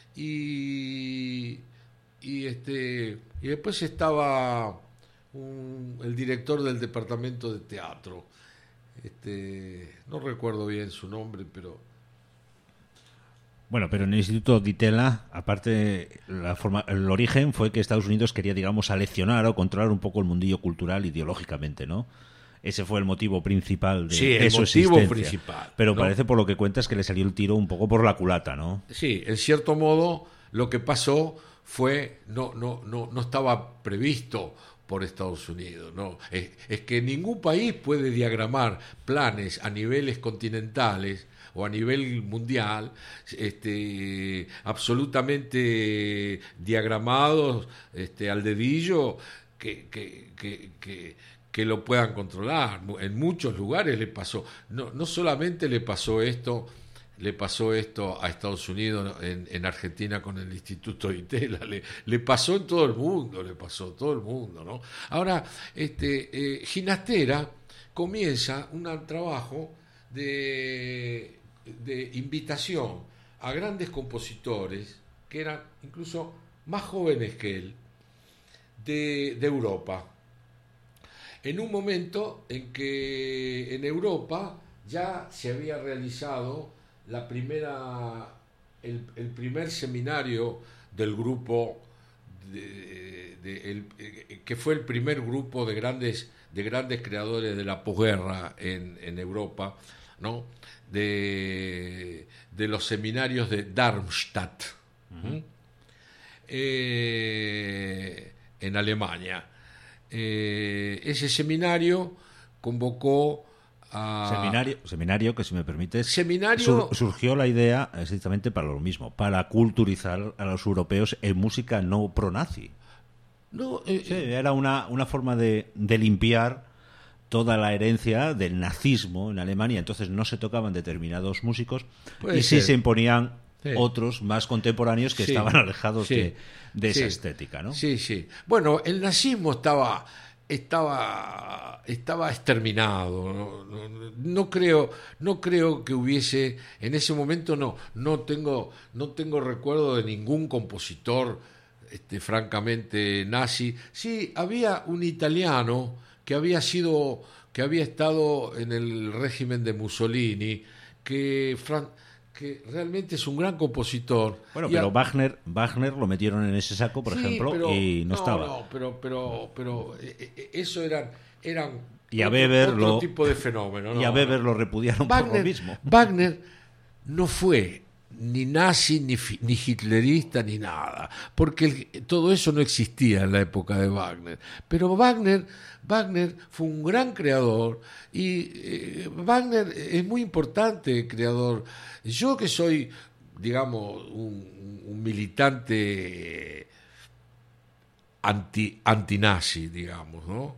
y, y, este, y después estaba un, el director del departamento de teatro. Este, no recuerdo bien su nombre, pero... Bueno, pero en el Instituto Di Tella, aparte, la forma, el origen fue que Estados Unidos quería, digamos, aleccionar o controlar un poco el mundillo cultural ideológicamente, ¿no? Ese fue el motivo principal de, sí, de el su motivo existencia. principal. Pero ¿no? Parece, por lo que cuentas, que le salió el tiro un poco por la culata, ¿no? Sí, en cierto modo, lo que pasó fue, no, no, no, no estaba previsto por Estados Unidos, ¿no? Es, es que ningún país puede diagramar planes a niveles continentales o a nivel mundial, este, absolutamente diagramados, este, al dedillo, que, que, que, que, que lo puedan controlar. En muchos lugares le pasó, no, no solamente le pasó esto, le pasó esto a Estados Unidos, en, en Argentina con el Instituto Di Tella, le, le pasó en todo el mundo, le pasó a todo el mundo, ¿no? Ahora, este, eh, Ginastera comienza un trabajo de, de invitación a grandes compositores que eran incluso más jóvenes que él, de, de Europa, en un momento en que en Europa ya se había realizado la primera, el, el primer seminario del grupo, de, de, el, que fue el primer grupo de grandes, de grandes creadores de la posguerra en, en Europa, ¿no? De, de los seminarios de Darmstadt, uh-huh. eh, en Alemania. Eh, ese seminario convocó a... Seminario, seminario que, si me permites, seminario... sur, surgió la idea exactamente para lo mismo, para culturizar a los europeos en música no pro-nazi. No, eh, sí, era una, una forma de, de limpiar toda la herencia del nazismo en Alemania. Entonces no se tocaban determinados músicos y sí ser. se imponían sí. otros más contemporáneos que sí. estaban alejados sí. de, de sí. esa estética, ¿no? Sí, sí. Bueno, el nazismo estaba estaba estaba exterminado. No, no, no creo no creo que hubiese en ese momento no no tengo no tengo recuerdo de ningún compositor este, francamente nazi. Sí, había un italiano que había sido que había estado en el régimen de Mussolini, que Fran, que realmente es un gran compositor. Bueno, y pero a... Wagner Wagner lo metieron en ese saco, por sí, ejemplo, pero, y no, no estaba. No, pero pero pero eso eran eran y a otro, Weber otro lo, tipo de fenómeno. Y no, a Weber no. lo repudiaron Wagner, por lo mismo. Wagner no fue ni nazi, ni, ni hitlerista, ni nada, porque el, todo eso no existía en la época de Wagner. Pero Wagner, Wagner fue un gran creador y eh, Wagner es muy importante creador. Yo que soy, digamos, un, un militante anti, antinazi, digamos, ¿no?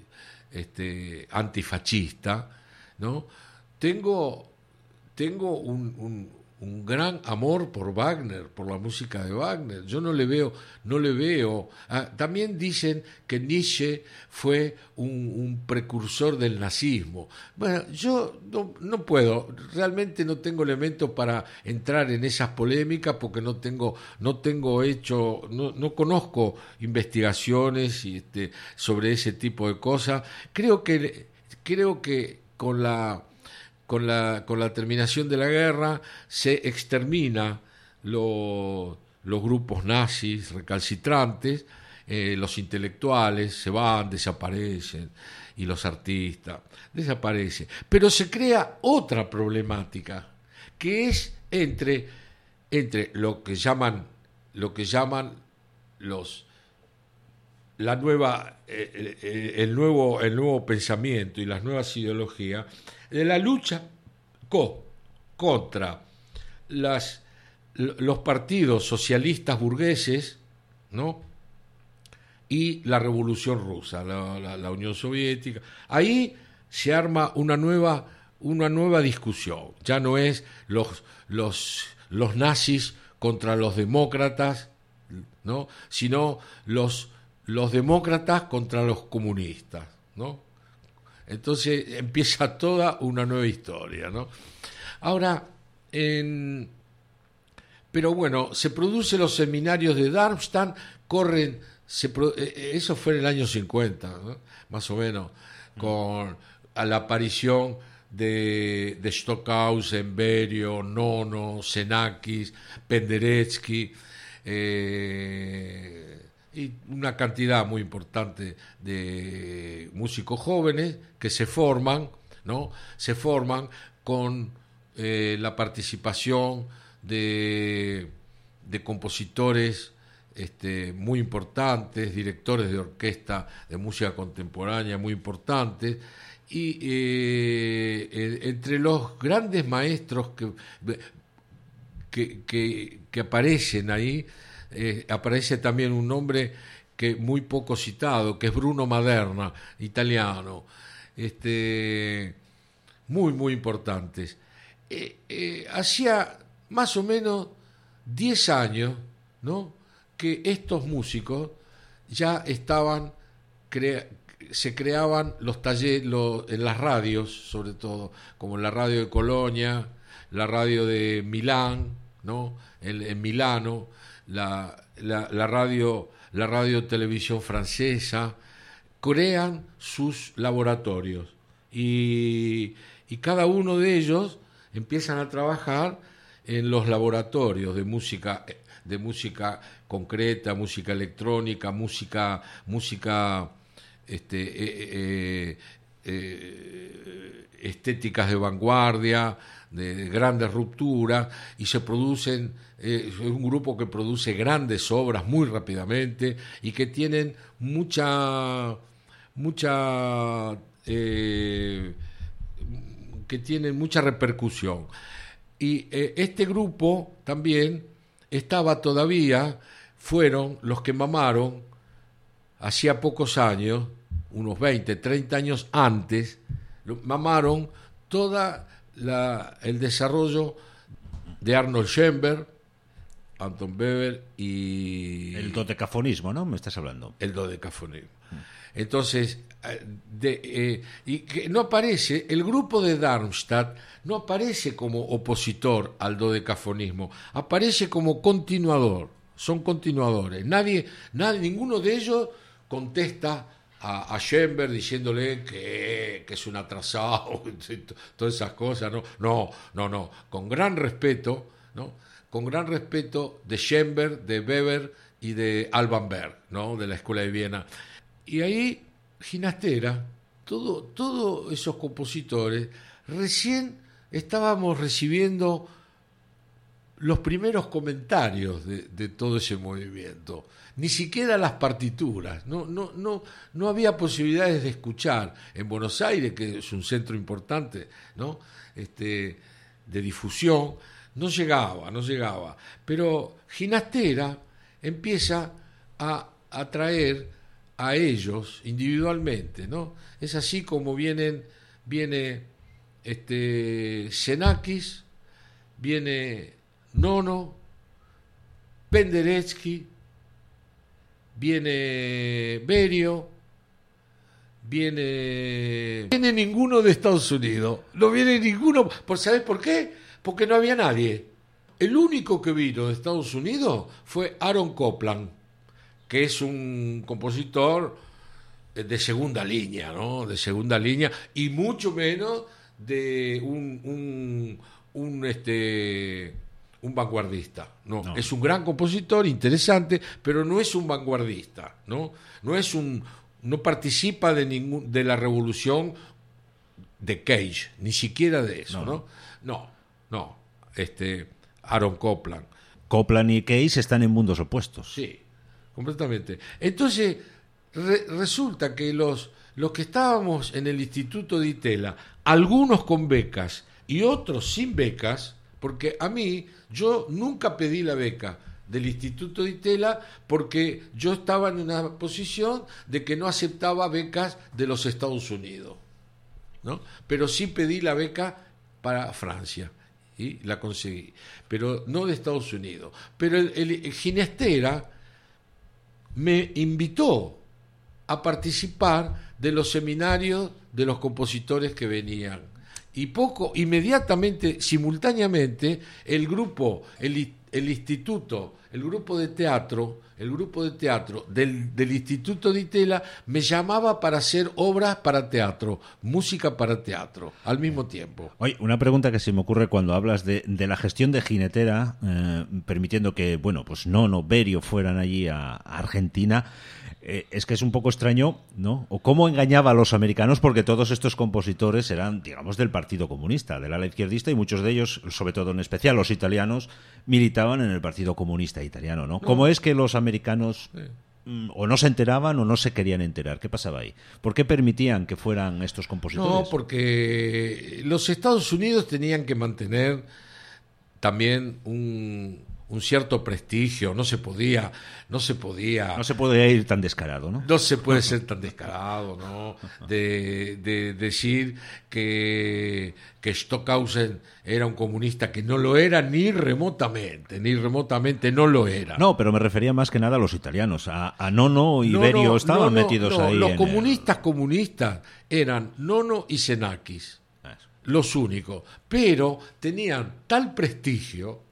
Este, antifascista, ¿no? Tengo, tengo un, un un gran amor por Wagner, por la música de Wagner. Yo no le veo, no le veo. Ah, también dicen que Nietzsche fue un, un precursor del nazismo. Bueno, yo no, no puedo, realmente no tengo elementos para entrar en esas polémicas porque no tengo, no tengo hecho, no, no conozco investigaciones y, este, sobre ese tipo de cosas. Creo que, creo que con la Con la, con la terminación de la guerra se extermina lo, los grupos nazis recalcitrantes, eh, los intelectuales se van, desaparecen, y los artistas desaparecen. Pero se crea otra problemática, que es entre, entre lo que llaman lo que llaman los la nueva eh, el nuevo el nuevo pensamiento y las nuevas ideologías de la lucha co, contra las los partidos socialistas burgueses, ¿no? Y la Revolución Rusa, la, la, la Unión Soviética. Ahí se arma una nueva una nueva discusión. Ya no es los los los nazis contra los demócratas, ¿no? Sino los los demócratas contra los comunistas, ¿no? Entonces empieza toda una nueva historia, ¿no? Ahora, en, pero bueno, se producen los seminarios de Darmstadt, corren, se, eso fue en el año cincuenta, ¿no? Más o menos, con a la aparición de, de Stockhausen, Berio, Nono, Xenakis, Penderecki, eh, y una cantidad muy importante de músicos jóvenes que se forman, ¿no? Se forman con eh, la participación de, de compositores este, muy importantes, directores de orquesta de música contemporánea muy importantes, y eh, entre los grandes maestros que, que, que, que aparecen ahí, Eh, aparece también un nombre que muy poco citado, que es Bruno Maderna, italiano, este, muy, muy importantes. Eh, eh, hacía más o menos diez años, ¿no?, que estos músicos ya estaban, crea- se creaban los talleres, los, en las radios, sobre todo, como la radio de Colonia, la radio de Milán, ¿no?, en, en Milano, La, la, la radio la radio televisión francesa, crean sus laboratorios y, y cada uno de ellos empiezan a trabajar en los laboratorios de música de música concreta, música electrónica, música música este, eh, eh, eh, estéticas de vanguardia, de grandes rupturas, y se producen, eh, es un grupo que produce grandes obras muy rápidamente y que tienen mucha, mucha, eh, que tienen mucha repercusión. Y eh, este grupo también estaba todavía, fueron los que mamaron hacía pocos años, unos veinte, treinta años antes, mamaron toda La, el desarrollo de Arnold Schoenberg, Anton Weber y... El dodecafonismo, ¿no? Me estás hablando. El dodecafonismo. Entonces, de, eh, y que no aparece, el grupo de Darmstadt no aparece como opositor al dodecafonismo, aparece como continuador, son continuadores. Nadie, nadie ninguno de ellos contesta a, a Schoenberg diciéndole que, que es un atrasado, todas esas cosas, no, no, no, no, con gran respeto, ¿no? Con gran respeto de Schoenberg, de Weber y de Alban Berg, ¿no?, de la Escuela de Viena. Y ahí Ginastera, todo, todos esos compositores, recién estábamos recibiendo los primeros comentarios de, de todo ese movimiento, ni siquiera las partituras, no, no, no, no había posibilidades de escuchar. En Buenos Aires, que es un centro importante, ¿no?, este, de difusión, no llegaba, no llegaba. Pero Ginastera empieza a atraer a ellos individualmente, ¿no? Es así como vienen, viene este, Xenakis, viene Nono, Penderecki, viene Berio, viene... viene ninguno de Estados Unidos, no viene ninguno, ¿por sabés por qué? Porque no había nadie. El único que vino de Estados Unidos fue Aaron Copland, que es un compositor de segunda línea, ¿no? De segunda línea, y mucho menos de un, un, un este... un vanguardista, no. no, es un gran compositor, interesante, pero no es un vanguardista, no, no es un, no participa de ningún, de la revolución de Cage, ni siquiera de eso, ¿no? No, no, no. Este, Aaron Copland, Copland y Case están en mundos opuestos. Sí, completamente. Entonces, re- resulta que los, los que estábamos en el Instituto Di Tella, algunos con becas y otros sin becas, porque a mí, yo nunca pedí la beca del Instituto Di Tella porque yo estaba en una posición de que no aceptaba becas de los Estados Unidos, ¿no? Pero sí pedí la beca para Francia y la conseguí, pero no de Estados Unidos. Pero el, el, el Ginastera me invitó a participar de los seminarios de los compositores que venían. Y poco, inmediatamente, simultáneamente, el grupo, el, el instituto, el grupo de teatro, el grupo de teatro del, del Instituto Di Tella me llamaba para hacer obras para teatro, música para teatro, al mismo tiempo. Oye, una pregunta que se me ocurre cuando hablas de, de la gestión de Ginastera, eh, permitiendo que, bueno, pues Nono, Berio fueran allí a, a Argentina. Eh, es que es un poco extraño, ¿no? O cómo engañaba a los americanos, porque todos estos compositores eran, digamos, del Partido Comunista, del ala izquierdista, y muchos de ellos, sobre todo en especial los italianos, militaban en el Partido Comunista italiano, ¿no? no. ¿Cómo es que los americanos sí. mm, o no se enteraban o no se querían enterar? ¿Qué pasaba ahí? ¿Por qué permitían que fueran estos compositores? No, porque los Estados Unidos tenían que mantener también un... un cierto prestigio, no se podía, no se podía... No se puede ir tan descarado, ¿no? No se puede ser tan descarado, ¿no? De, de decir que, que Stockhausen era un comunista, que no lo era ni remotamente, ni remotamente no lo era. No, pero me refería más que nada a los italianos, a, a Nono y no, Berio no, estaban no, no, metidos no, ahí. Los en comunistas el... comunistas eran Nono y Xenakis, los únicos, pero tenían tal prestigio...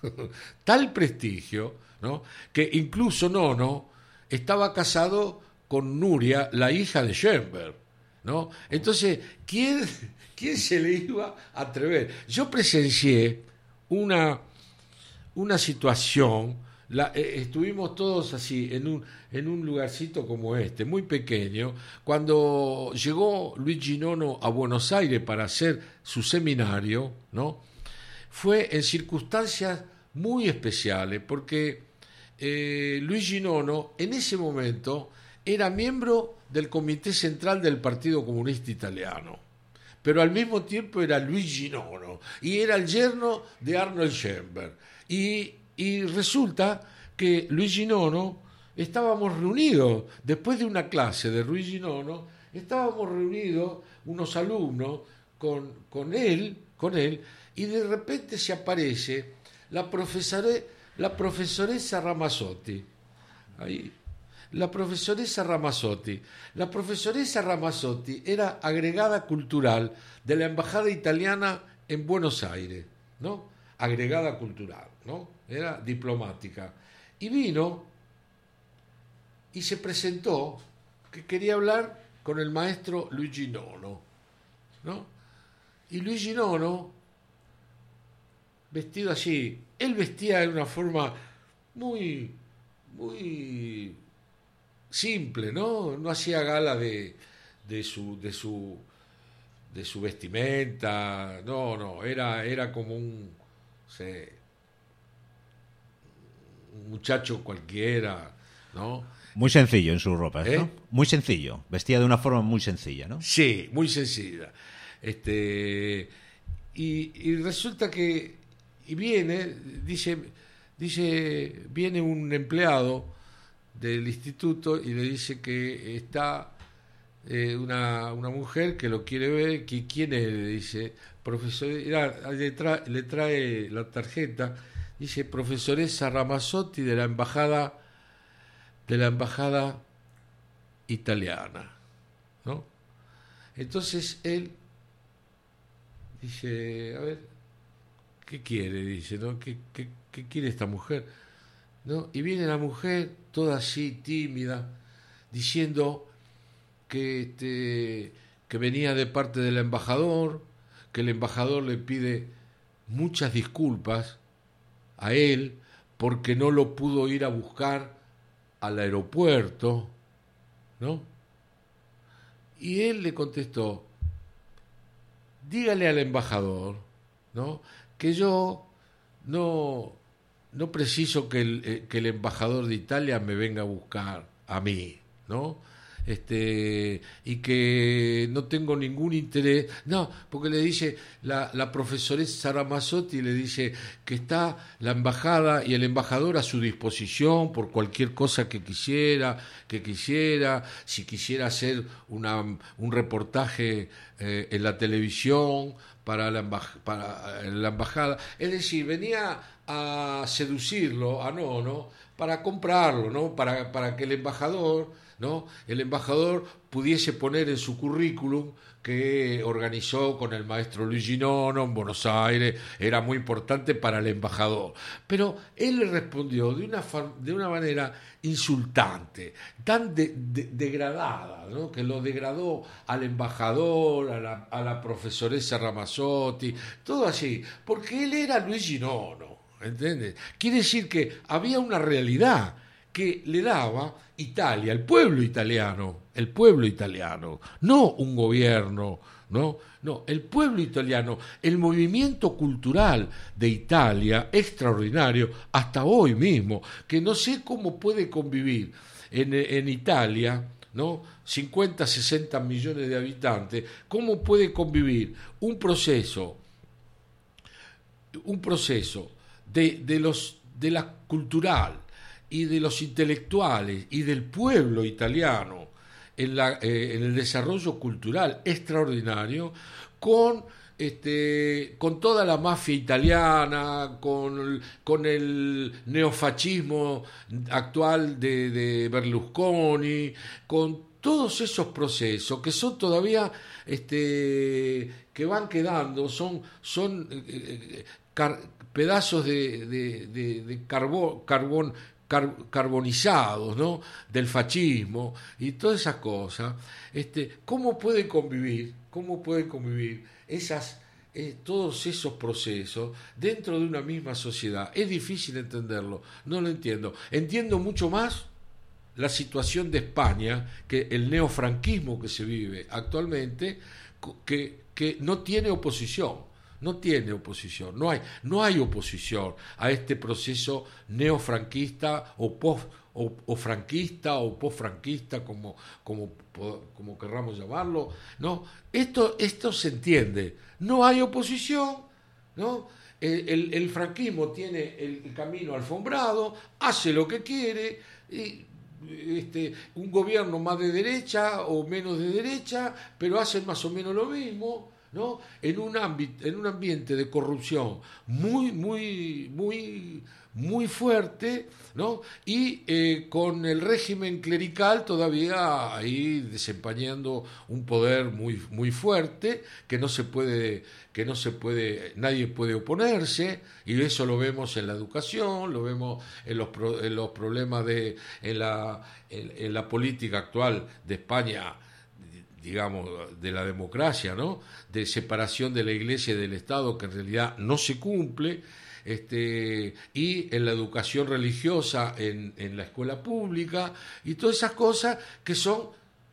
tal prestigio, ¿no? Que incluso Nono estaba casado con Nuria, la hija de Schoenberg, ¿no? Entonces, ¿quién, quién se le iba a atrever? Yo presencié una, una situación, la, eh, estuvimos todos así, en un, en un lugarcito como este, muy pequeño, cuando llegó Luigi Nono a Buenos Aires para hacer su seminario, ¿no? Fue en circunstancias muy especiales, porque eh, Luigi Nono en ese momento era miembro del Comité Central del Partido Comunista Italiano, pero al mismo tiempo era Luigi Nono y era el yerno de Arnold Schoenberg. Y, y resulta que Luigi Nono, estábamos reunidos, después de una clase de Luigi Nono, estábamos reunidos unos alumnos con, con él, con él, y de repente se aparece la profesore, la profesoressa Ramazzotti. Ahí, la profesoressa Ramazzotti. La profesoressa Ramazzotti era agregada cultural de la Embajada Italiana en Buenos Aires, ¿no? Agregada cultural, ¿no? Era diplomática. Y vino y se presentó que quería hablar con el maestro Luigi Nono, ¿no? Y Luigi Nono, vestido así, él vestía de una forma muy, muy simple, ¿no? No hacía gala de, de su, de su, de su vestimenta, no, no, era, era como un, sé, un muchacho cualquiera, ¿no? Muy sencillo en sus ropas, ¿Eh? ¿no? Muy sencillo, vestía de una forma muy sencilla, ¿no? Sí, muy sencilla. Este, y, y resulta que y viene, dice, dice, viene un empleado del instituto y le dice que está eh, una, una mujer que lo quiere ver, que quién es, le dice, profesor, le trae, le trae la tarjeta, dice profesoresa Ramazzotti de la embajada, de la embajada italiana, ¿no? Entonces él dice, a ver, ¿qué quiere? Dice, ¿no? ¿Qué, qué, qué quiere esta mujer? ¿No? Y viene la mujer, toda así, tímida, diciendo que, este, que venía de parte del embajador, que el embajador le pide muchas disculpas a él porque no lo pudo ir a buscar al aeropuerto, ¿no? Y él le contestó, dígale al embajador, ¿no?, que yo no, no preciso que el, eh, que el embajador de Italia me venga a buscar a mí, ¿no? Este, y que no tengo ningún interés, no, porque le dice la, la profesoresa Ramazzotti, le dice que está la embajada y el embajador a su disposición por cualquier cosa que quisiera, que quisiera, si quisiera hacer una, un reportaje eh, en la televisión para la, embaj- para la embajada, es decir, venía a seducirlo a Nono para comprarlo, ¿no? Para, para que el embajador, ¿no? El embajador pudiese poner en su currículum que organizó con el maestro Luigi Nono en Buenos Aires, era muy importante para el embajador. Pero él le respondió de una, de una manera insultante, tan de, de, degradada, ¿no? Que lo degradó al embajador, a la, a la profesoresa Ramazzotti, todo así, porque él era Luigi Nono, ¿entiendes? Quiere decir que había una realidad que le daba Italia, el pueblo italiano, el pueblo italiano, no un gobierno, no, no, el pueblo italiano, el movimiento cultural de Italia, extraordinario, hasta hoy mismo, que no sé cómo puede convivir en, en Italia, ¿no? cincuenta, sesenta millones de habitantes, cómo puede convivir un proceso, un proceso de, de los de la cultural y de los intelectuales y del pueblo italiano en, la, eh, en el desarrollo cultural extraordinario con, este, con toda la mafia italiana, con, con el neofascismo actual de, de Berlusconi, con todos esos procesos que son todavía este, que van quedando, son, son eh, car, pedazos de, de, de, de carbón, carbón Car- carbonizados, ¿no? Del fascismo y todas esas cosas. Este, ¿cómo puede convivir? ¿Cómo pueden convivir esas, eh, todos esos procesos dentro de una misma sociedad? Es difícil entenderlo, no lo entiendo. Entiendo mucho más la situación de España, que el neofranquismo que se vive actualmente, que, que no tiene oposición. No tiene oposición, no hay, no hay oposición a este proceso neofranquista o post o, o franquista o postfranquista, como, como, como querramos llamarlo, ¿no? Esto, esto se entiende. No hay oposición, ¿no? El, el, el franquismo tiene el camino alfombrado, hace lo que quiere, y este, un gobierno más de derecha o menos de derecha, pero hacen más o menos lo mismo, ¿no? En un ámbito, en un ambiente de corrupción muy, muy, muy, muy fuerte, ¿no? Y eh, con el régimen clerical todavía ahí desempeñando un poder muy, muy fuerte que no se puede, que no se puede, nadie puede oponerse, y eso lo vemos en la educación, lo vemos en los, pro, en los problemas de, en la, en, en la política actual de España, digamos, de la democracia, ¿no? De separación de la Iglesia y del Estado, que en realidad no se cumple, este, y en la educación religiosa en, en la escuela pública, y todas esas cosas que son,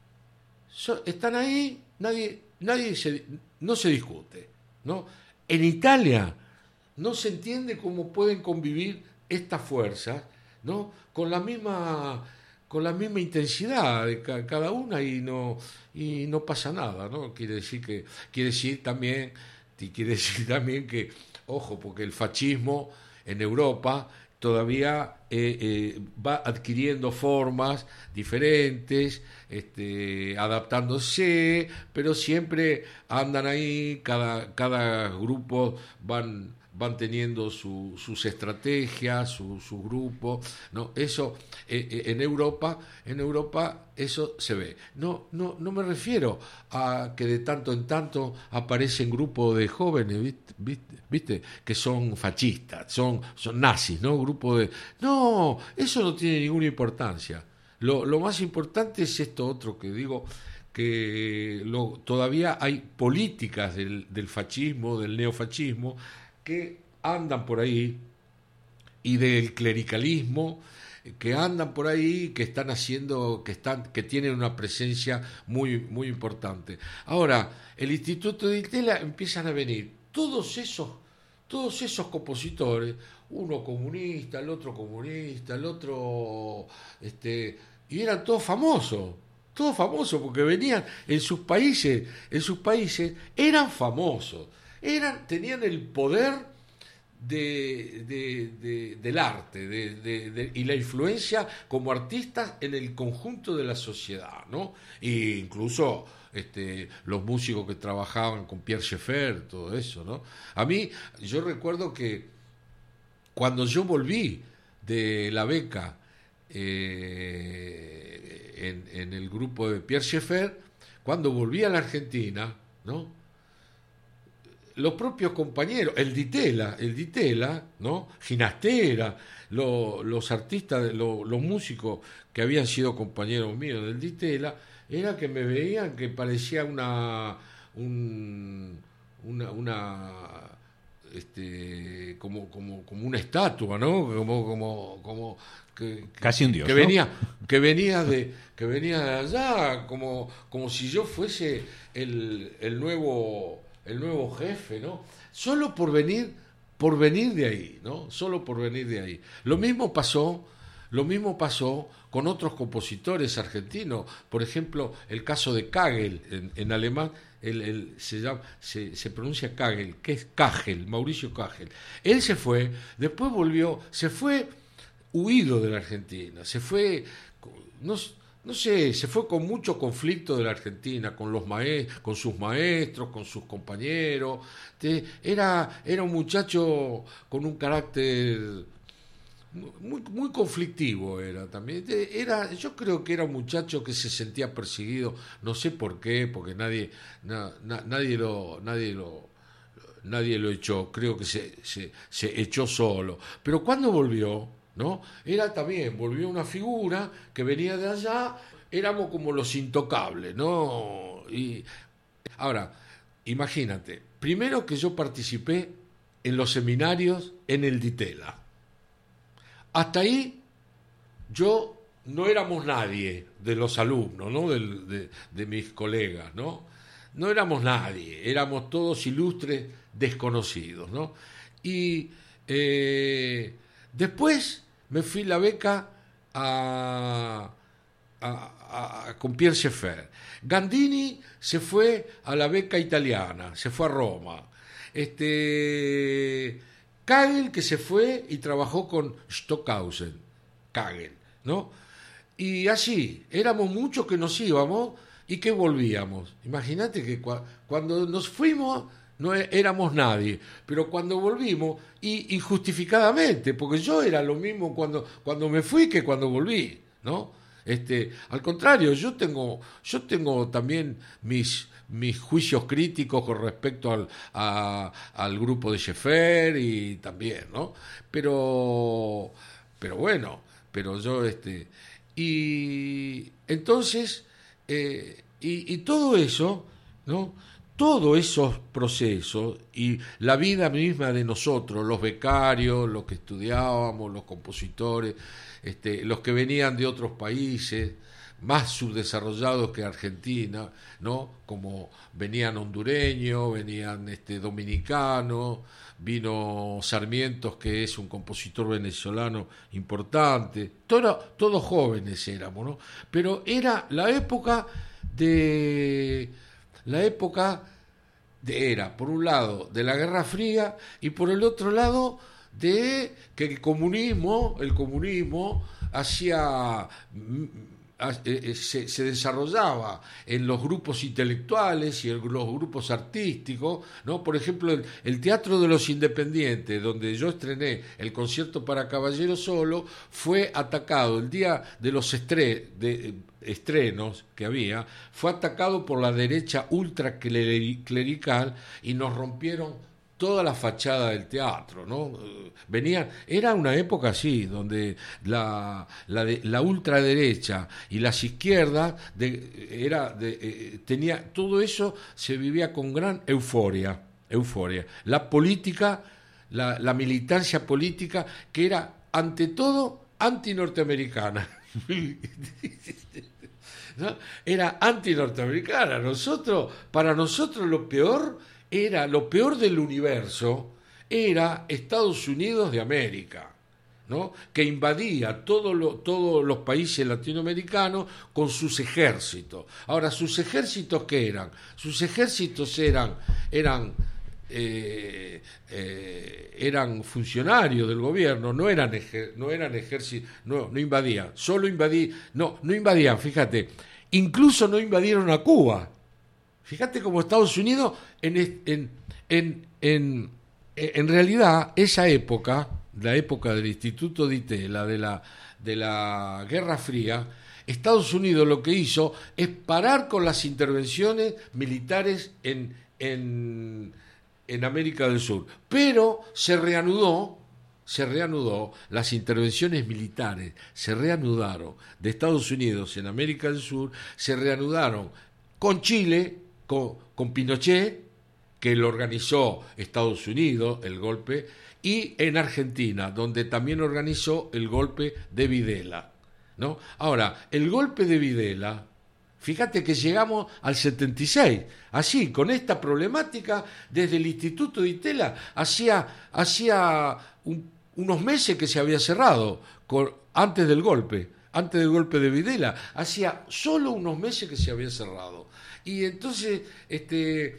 son están ahí, nadie, nadie se, no se discute, ¿no? En Italia no se entiende cómo pueden convivir estas fuerzas, ¿no? Con la misma con la misma intensidad de cada una, y no y no pasa nada, ¿no? Quiere decir que quiere decir también quiere decir también que, ojo, porque el fascismo en Europa todavía eh, eh, va adquiriendo formas diferentes, este, adaptándose, pero siempre andan ahí, cada cada grupo van van teniendo su, sus estrategias, su, su grupo, ¿no? Eso eh, en Europa, en Europa eso se ve. No, no, no me refiero a que de tanto en tanto aparecen grupos de jóvenes, ¿viste? ¿Viste? ¿Viste? Que son fascistas, son, son nazis, ¿no? Grupo de. No, eso no tiene ninguna importancia. Lo, lo más importante es esto otro que digo, que lo, todavía hay políticas del, del fascismo, del neofascismo, que andan por ahí, y del clericalismo que andan por ahí, que están haciendo, que están, que tienen una presencia muy, muy importante. Ahora, el Instituto de Itela empiezan a venir todos esos, todos esos compositores, uno comunista, el otro comunista, el otro, este, y eran todos famosos, todos famosos porque venían en sus países, en sus países eran famosos, eran, tenían el poder de, de, de, del arte de, de, de, y la influencia como artistas en el conjunto de la sociedad, ¿no? E incluso este, los músicos que trabajaban con Pierre Schaeffer, todo eso, ¿no? A mí, yo recuerdo que cuando yo volví de la beca eh, en, en el grupo de Pierre Schaeffer, cuando volví a la Argentina, ¿no? Los propios compañeros, el Ditela, el Ditela, ¿no? Ginastera, lo, los artistas, lo, los músicos que habían sido compañeros míos del Ditela, era que me veían que parecía una un, una, una este como como como una estatua, ¿no? Como como como que, casi un dios, que ¿no? venía que venía de que venía de allá, como como si yo fuese el el nuevo el nuevo jefe, ¿no? Solo por venir, por venir de ahí, ¿no? Solo por venir de ahí. Lo mismo pasó, lo mismo pasó con otros compositores argentinos. Por ejemplo, el caso de Kagel, en, en alemán, el, el, se, llama, se, se pronuncia Kagel, que es Kagel, Mauricio Kagel. Él se fue, después volvió, se fue huido de la Argentina, se fue, no No sé, se fue con mucho conflicto de la Argentina, con los maes, con sus maestros, con sus compañeros. Era, era un muchacho con un carácter muy, muy conflictivo, era también. Era, yo creo que era un muchacho que se sentía perseguido, no sé por qué, porque nadie, na, na, nadie lo, nadie lo, nadie lo echó. Creo que se, se, se echó solo. Pero cuando volvió, ¿no? Era también, volvió una figura que venía de allá, éramos como los intocables, ¿no? Y ahora, imagínate, primero que yo participé en los seminarios en el Ditela. Hasta ahí yo no éramos nadie de los alumnos, ¿no? De, de, de mis colegas, ¿no? No éramos nadie, éramos todos ilustres desconocidos, ¿no? Y eh, después me fui la beca a, a, a, con Pierre Schaeffer. Gandini se fue a la beca italiana, se fue a Roma. Este, Kagel, que se fue y trabajó con Stockhausen, Kagel, ¿no? Y así, éramos muchos que nos íbamos y que volvíamos. Imagínate que cua, cuando nos fuimos no éramos nadie, pero cuando volvimos, y injustificadamente, porque yo era lo mismo cuando, cuando me fui que cuando volví, ¿no? Este, al contrario, yo tengo, yo tengo también mis, mis juicios críticos con respecto al, a, al grupo de Schaeffer y también, ¿no? Pero, pero bueno, pero yo, este, y entonces, eh, y, y todo eso, ¿no? Todos esos procesos y la vida misma de nosotros, los becarios, los que estudiábamos, los compositores, este, los que venían de otros países más subdesarrollados que Argentina, ¿no? Como venían hondureños, venían este, dominicanos, vino Sarmientos, que es un compositor venezolano importante, todo, todos jóvenes éramos, ¿no? Pero era la época de... La época de, era, por un lado, de la Guerra Fría y por el otro lado de que el comunismo, el comunismo hacía, se, se desarrollaba en los grupos intelectuales y en los grupos artísticos, ¿no? Por ejemplo, el, el Teatro de los Independientes, donde yo estrené el concierto para caballero solo, fue atacado el día de los estre, de, estrenos que había, fue atacado por la derecha ultraclerical y nos rompieron toda la fachada del teatro, ¿no? Venían, era una época así, donde la, la, de, la ultraderecha y las izquierdas de, era de, eh, tenía, todo eso se vivía con gran euforia, euforia. La política, la, la militancia política, que era ante todo anti-norteamericana. ¿No? Era anti-norteamericana. Nosotros, para nosotros lo peor era, lo peor del universo era Estados Unidos de América, ¿no? Que invadía todo lo, todos los países latinoamericanos con sus ejércitos. Ahora, ¿sus ejércitos qué eran? Sus ejércitos eran, eran, eh, eh, eran funcionarios del gobierno, no eran, no eran ejércitos, no, no invadían, solo invadían, no, no invadían, fíjate, incluso no invadieron a Cuba. Fíjate cómo Estados Unidos, en, en, en, en, en realidad, esa época, la época del Instituto Di Tella, de la, de la Guerra Fría, Estados Unidos lo que hizo es parar con las intervenciones militares en, en, en América del Sur. Pero se reanudó, se reanudó, las intervenciones militares se reanudaron de Estados Unidos en América del Sur, se reanudaron con Chile, con, con Pinochet, que lo organizó Estados Unidos, el golpe, y en Argentina, donde también organizó el golpe de Videla, ¿no? Ahora, el golpe de Videla, fíjate que llegamos al setenta y seis, así, con esta problemática, desde el Instituto Di Tella, hacía, hacía un, unos meses que se había cerrado, con, antes del golpe, antes del golpe de Videla, hacía solo unos meses que se había cerrado. Y entonces, este,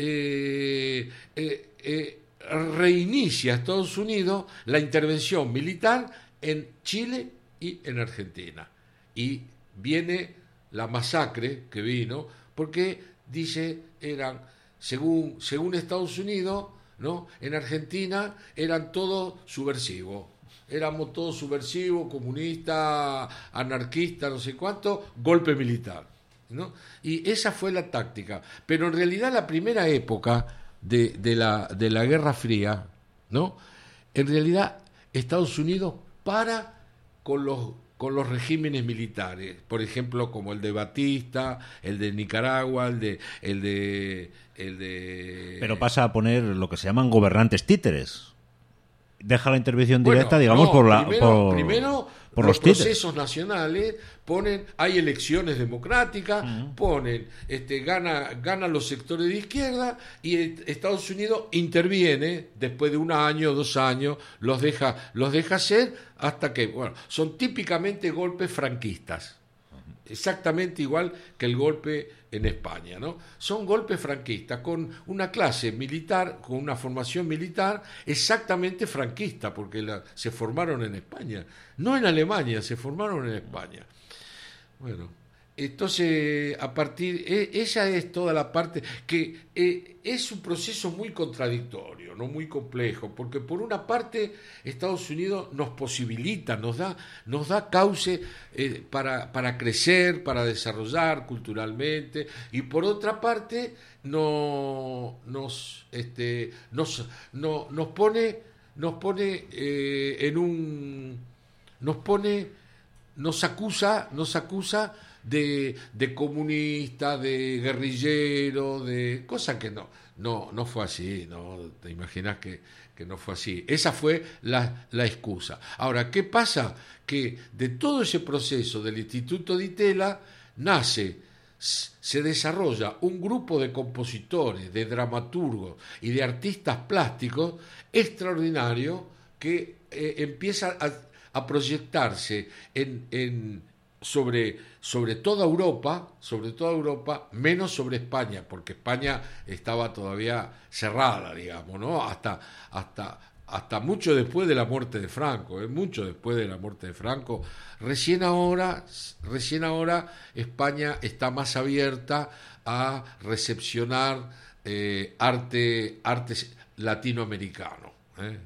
eh, eh, eh, reinicia Estados Unidos la intervención militar en Chile y en Argentina. Y viene la masacre que vino, porque dice, eran, según, según Estados Unidos, ¿no? En Argentina eran todos subversivos. Éramos todos subversivos, comunistas, anarquistas, no sé cuánto, golpe militar, ¿no? Y esa fue la táctica. Pero en realidad la primera época de, de, la, de la Guerra Fría, ¿no? En realidad Estados Unidos para con los, con los regímenes militares, por ejemplo, como el de Batista, el de Nicaragua, el de... El de, el de... Pero pasa a poner lo que se llaman gobernantes títeres. Deja la intervención Bueno, directa, digamos, no, por la primero, por, primero por los, los títeres. procesos nacionales ponen, hay elecciones democráticas, uh-huh. ponen, este, gana, gana los sectores de izquierda y Estados Unidos interviene después de un año, dos años, los deja, los deja hacer hasta que, bueno, son típicamente golpes franquistas. Exactamente igual que el golpe en España, ¿no? Son golpes franquistas con una clase militar, con una formación militar exactamente franquista, porque la, se formaron en España, no en Alemania, se formaron en España. Bueno, entonces a partir, eh, esa es toda la parte que eh, es un proceso muy contradictorio, no muy complejo, porque por una parte Estados Unidos nos posibilita, nos da, nos da cauce eh, para, para crecer, para desarrollar culturalmente, y por otra parte no, nos, este, nos, no, nos pone, nos pone eh, en un, nos pone, nos acusa, nos acusa de, de comunista, de guerrillero, de cosa que no, no, no fue así, no te imaginas que, que no fue así. Esa fue la, la excusa. Ahora, ¿qué pasa? Que de todo ese proceso del Instituto Di Tella nace, se desarrolla un grupo de compositores, de dramaturgos y de artistas plásticos extraordinario que eh, empieza a, a proyectarse en, en Sobre, sobre toda Europa, sobre toda Europa, menos sobre España, porque España estaba todavía cerrada, digamos, ¿no? Hasta, hasta, hasta mucho después de la muerte de Franco, ¿eh? mucho después de la muerte de Franco. Recién ahora, recién ahora España está más abierta a recepcionar eh, arte, arte latinoamericano, ¿eh?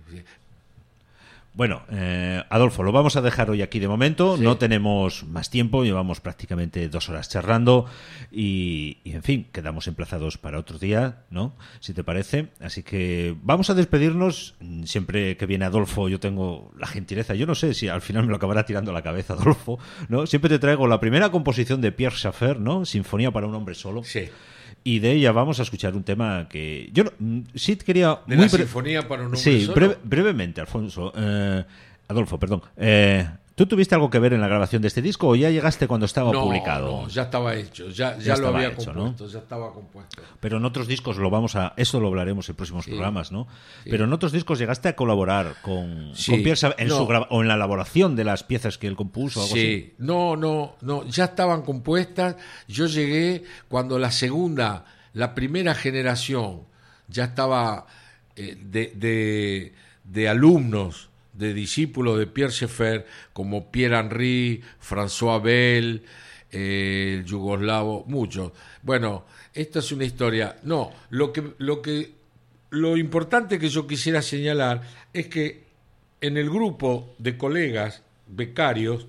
Bueno, eh, Adolfo, lo vamos a dejar hoy aquí de momento. Sí. No tenemos más tiempo, llevamos prácticamente dos horas charlando y, y, en fin, quedamos emplazados para otro día, ¿no? Si te parece. Así que vamos a despedirnos. Siempre que viene Adolfo yo tengo la gentileza, yo no sé si al final me lo acabará tirando a la cabeza Adolfo, ¿no? Siempre te traigo la primera composición de Pierre Schaeffer, ¿no? Sinfonía para un hombre solo. Sí. Y de ella vamos a escuchar un tema que yo no, sí quería... De muy la bre- Sinfonía para un hombre sí, solo. breve, brevemente, Alfonso. Eh, Adolfo, perdón. Eh, ¿Tú tuviste algo que ver en la grabación de este disco o ya llegaste cuando estaba no, publicado? No, ya estaba hecho, ya, ya, ya lo había hecho, compuesto, ¿no? ya estaba compuesto. Pero en otros discos lo vamos a... Eso lo hablaremos en próximos sí, programas, ¿no? Sí. Pero en otros discos llegaste a colaborar con, sí, con Pierre en no. su gra... o en la elaboración de las piezas que él compuso o algo sí. así. No, no, no, ya estaban compuestas. Yo llegué cuando la segunda, la primera generación ya estaba eh, de, de, de alumnos, de discípulos de Pierre Schaeffer, como Pierre-Henry, François Bell, eh, el yugoslavo, muchos. Bueno, esta es una historia. No, lo que, lo que, lo importante que yo quisiera señalar es que en el grupo de colegas becarios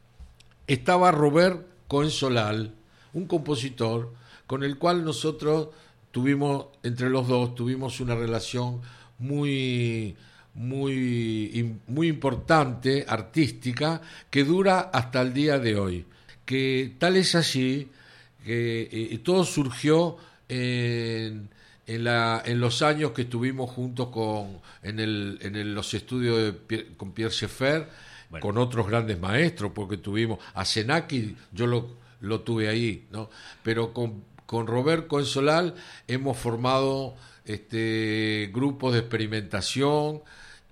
estaba Robert Cohen-Solal, un compositor con el cual nosotros tuvimos, entre los dos, tuvimos una relación muy, muy, muy importante, artística, que dura hasta el día de hoy. Que tal es así que eh, todo surgió en, en, la, en los años que estuvimos juntos con, en, el, en el, los estudios de Pierre, con Pierre Schaeffer, bueno. Con otros grandes maestros, porque tuvimos a Zenaki, yo lo, lo tuve ahí, ¿no? Pero con, con Robert Cohen-Solal hemos formado este, grupos de experimentación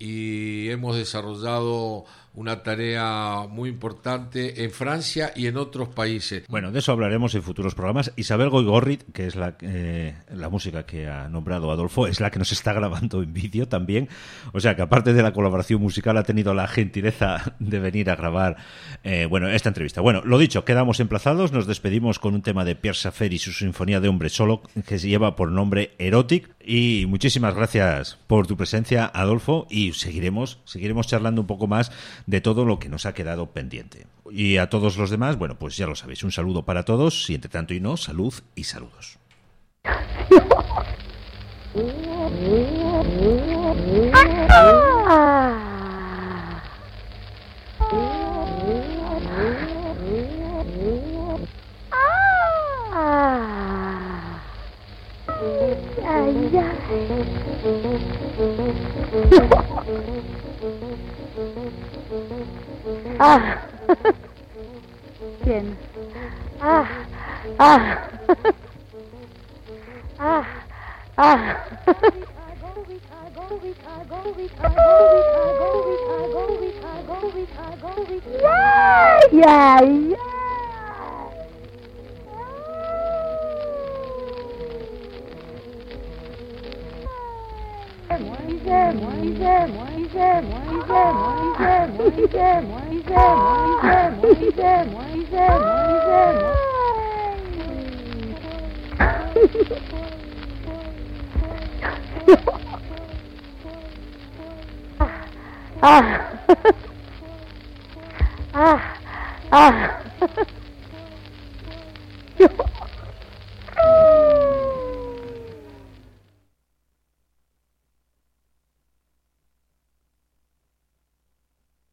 y hemos desarrollado una tarea muy importante en Francia y en otros países. Bueno, de eso hablaremos en futuros programas. Isabel Goigorrit, que es la, eh, la música que ha nombrado Adolfo, es la que nos está grabando en vídeo también. O sea que aparte de la colaboración musical ha tenido la gentileza de venir a grabar eh, bueno, esta entrevista. Bueno, lo dicho, quedamos emplazados. Nos despedimos con un tema de Pierre Schaeffer y su sinfonía de hombre solo, que se lleva por nombre Erotic. Y muchísimas gracias por tu presencia, Adolfo, y seguiremos, seguiremos charlando un poco más de todo lo que nos ha quedado pendiente. Y a todos los demás, bueno, pues ya lo sabéis, un saludo para todos y entre tanto y no, salud y saludos. Ah, ¿quién? Ah, ah, ah, ah. Yeah, yeah, yeah. Ah, ah, ah.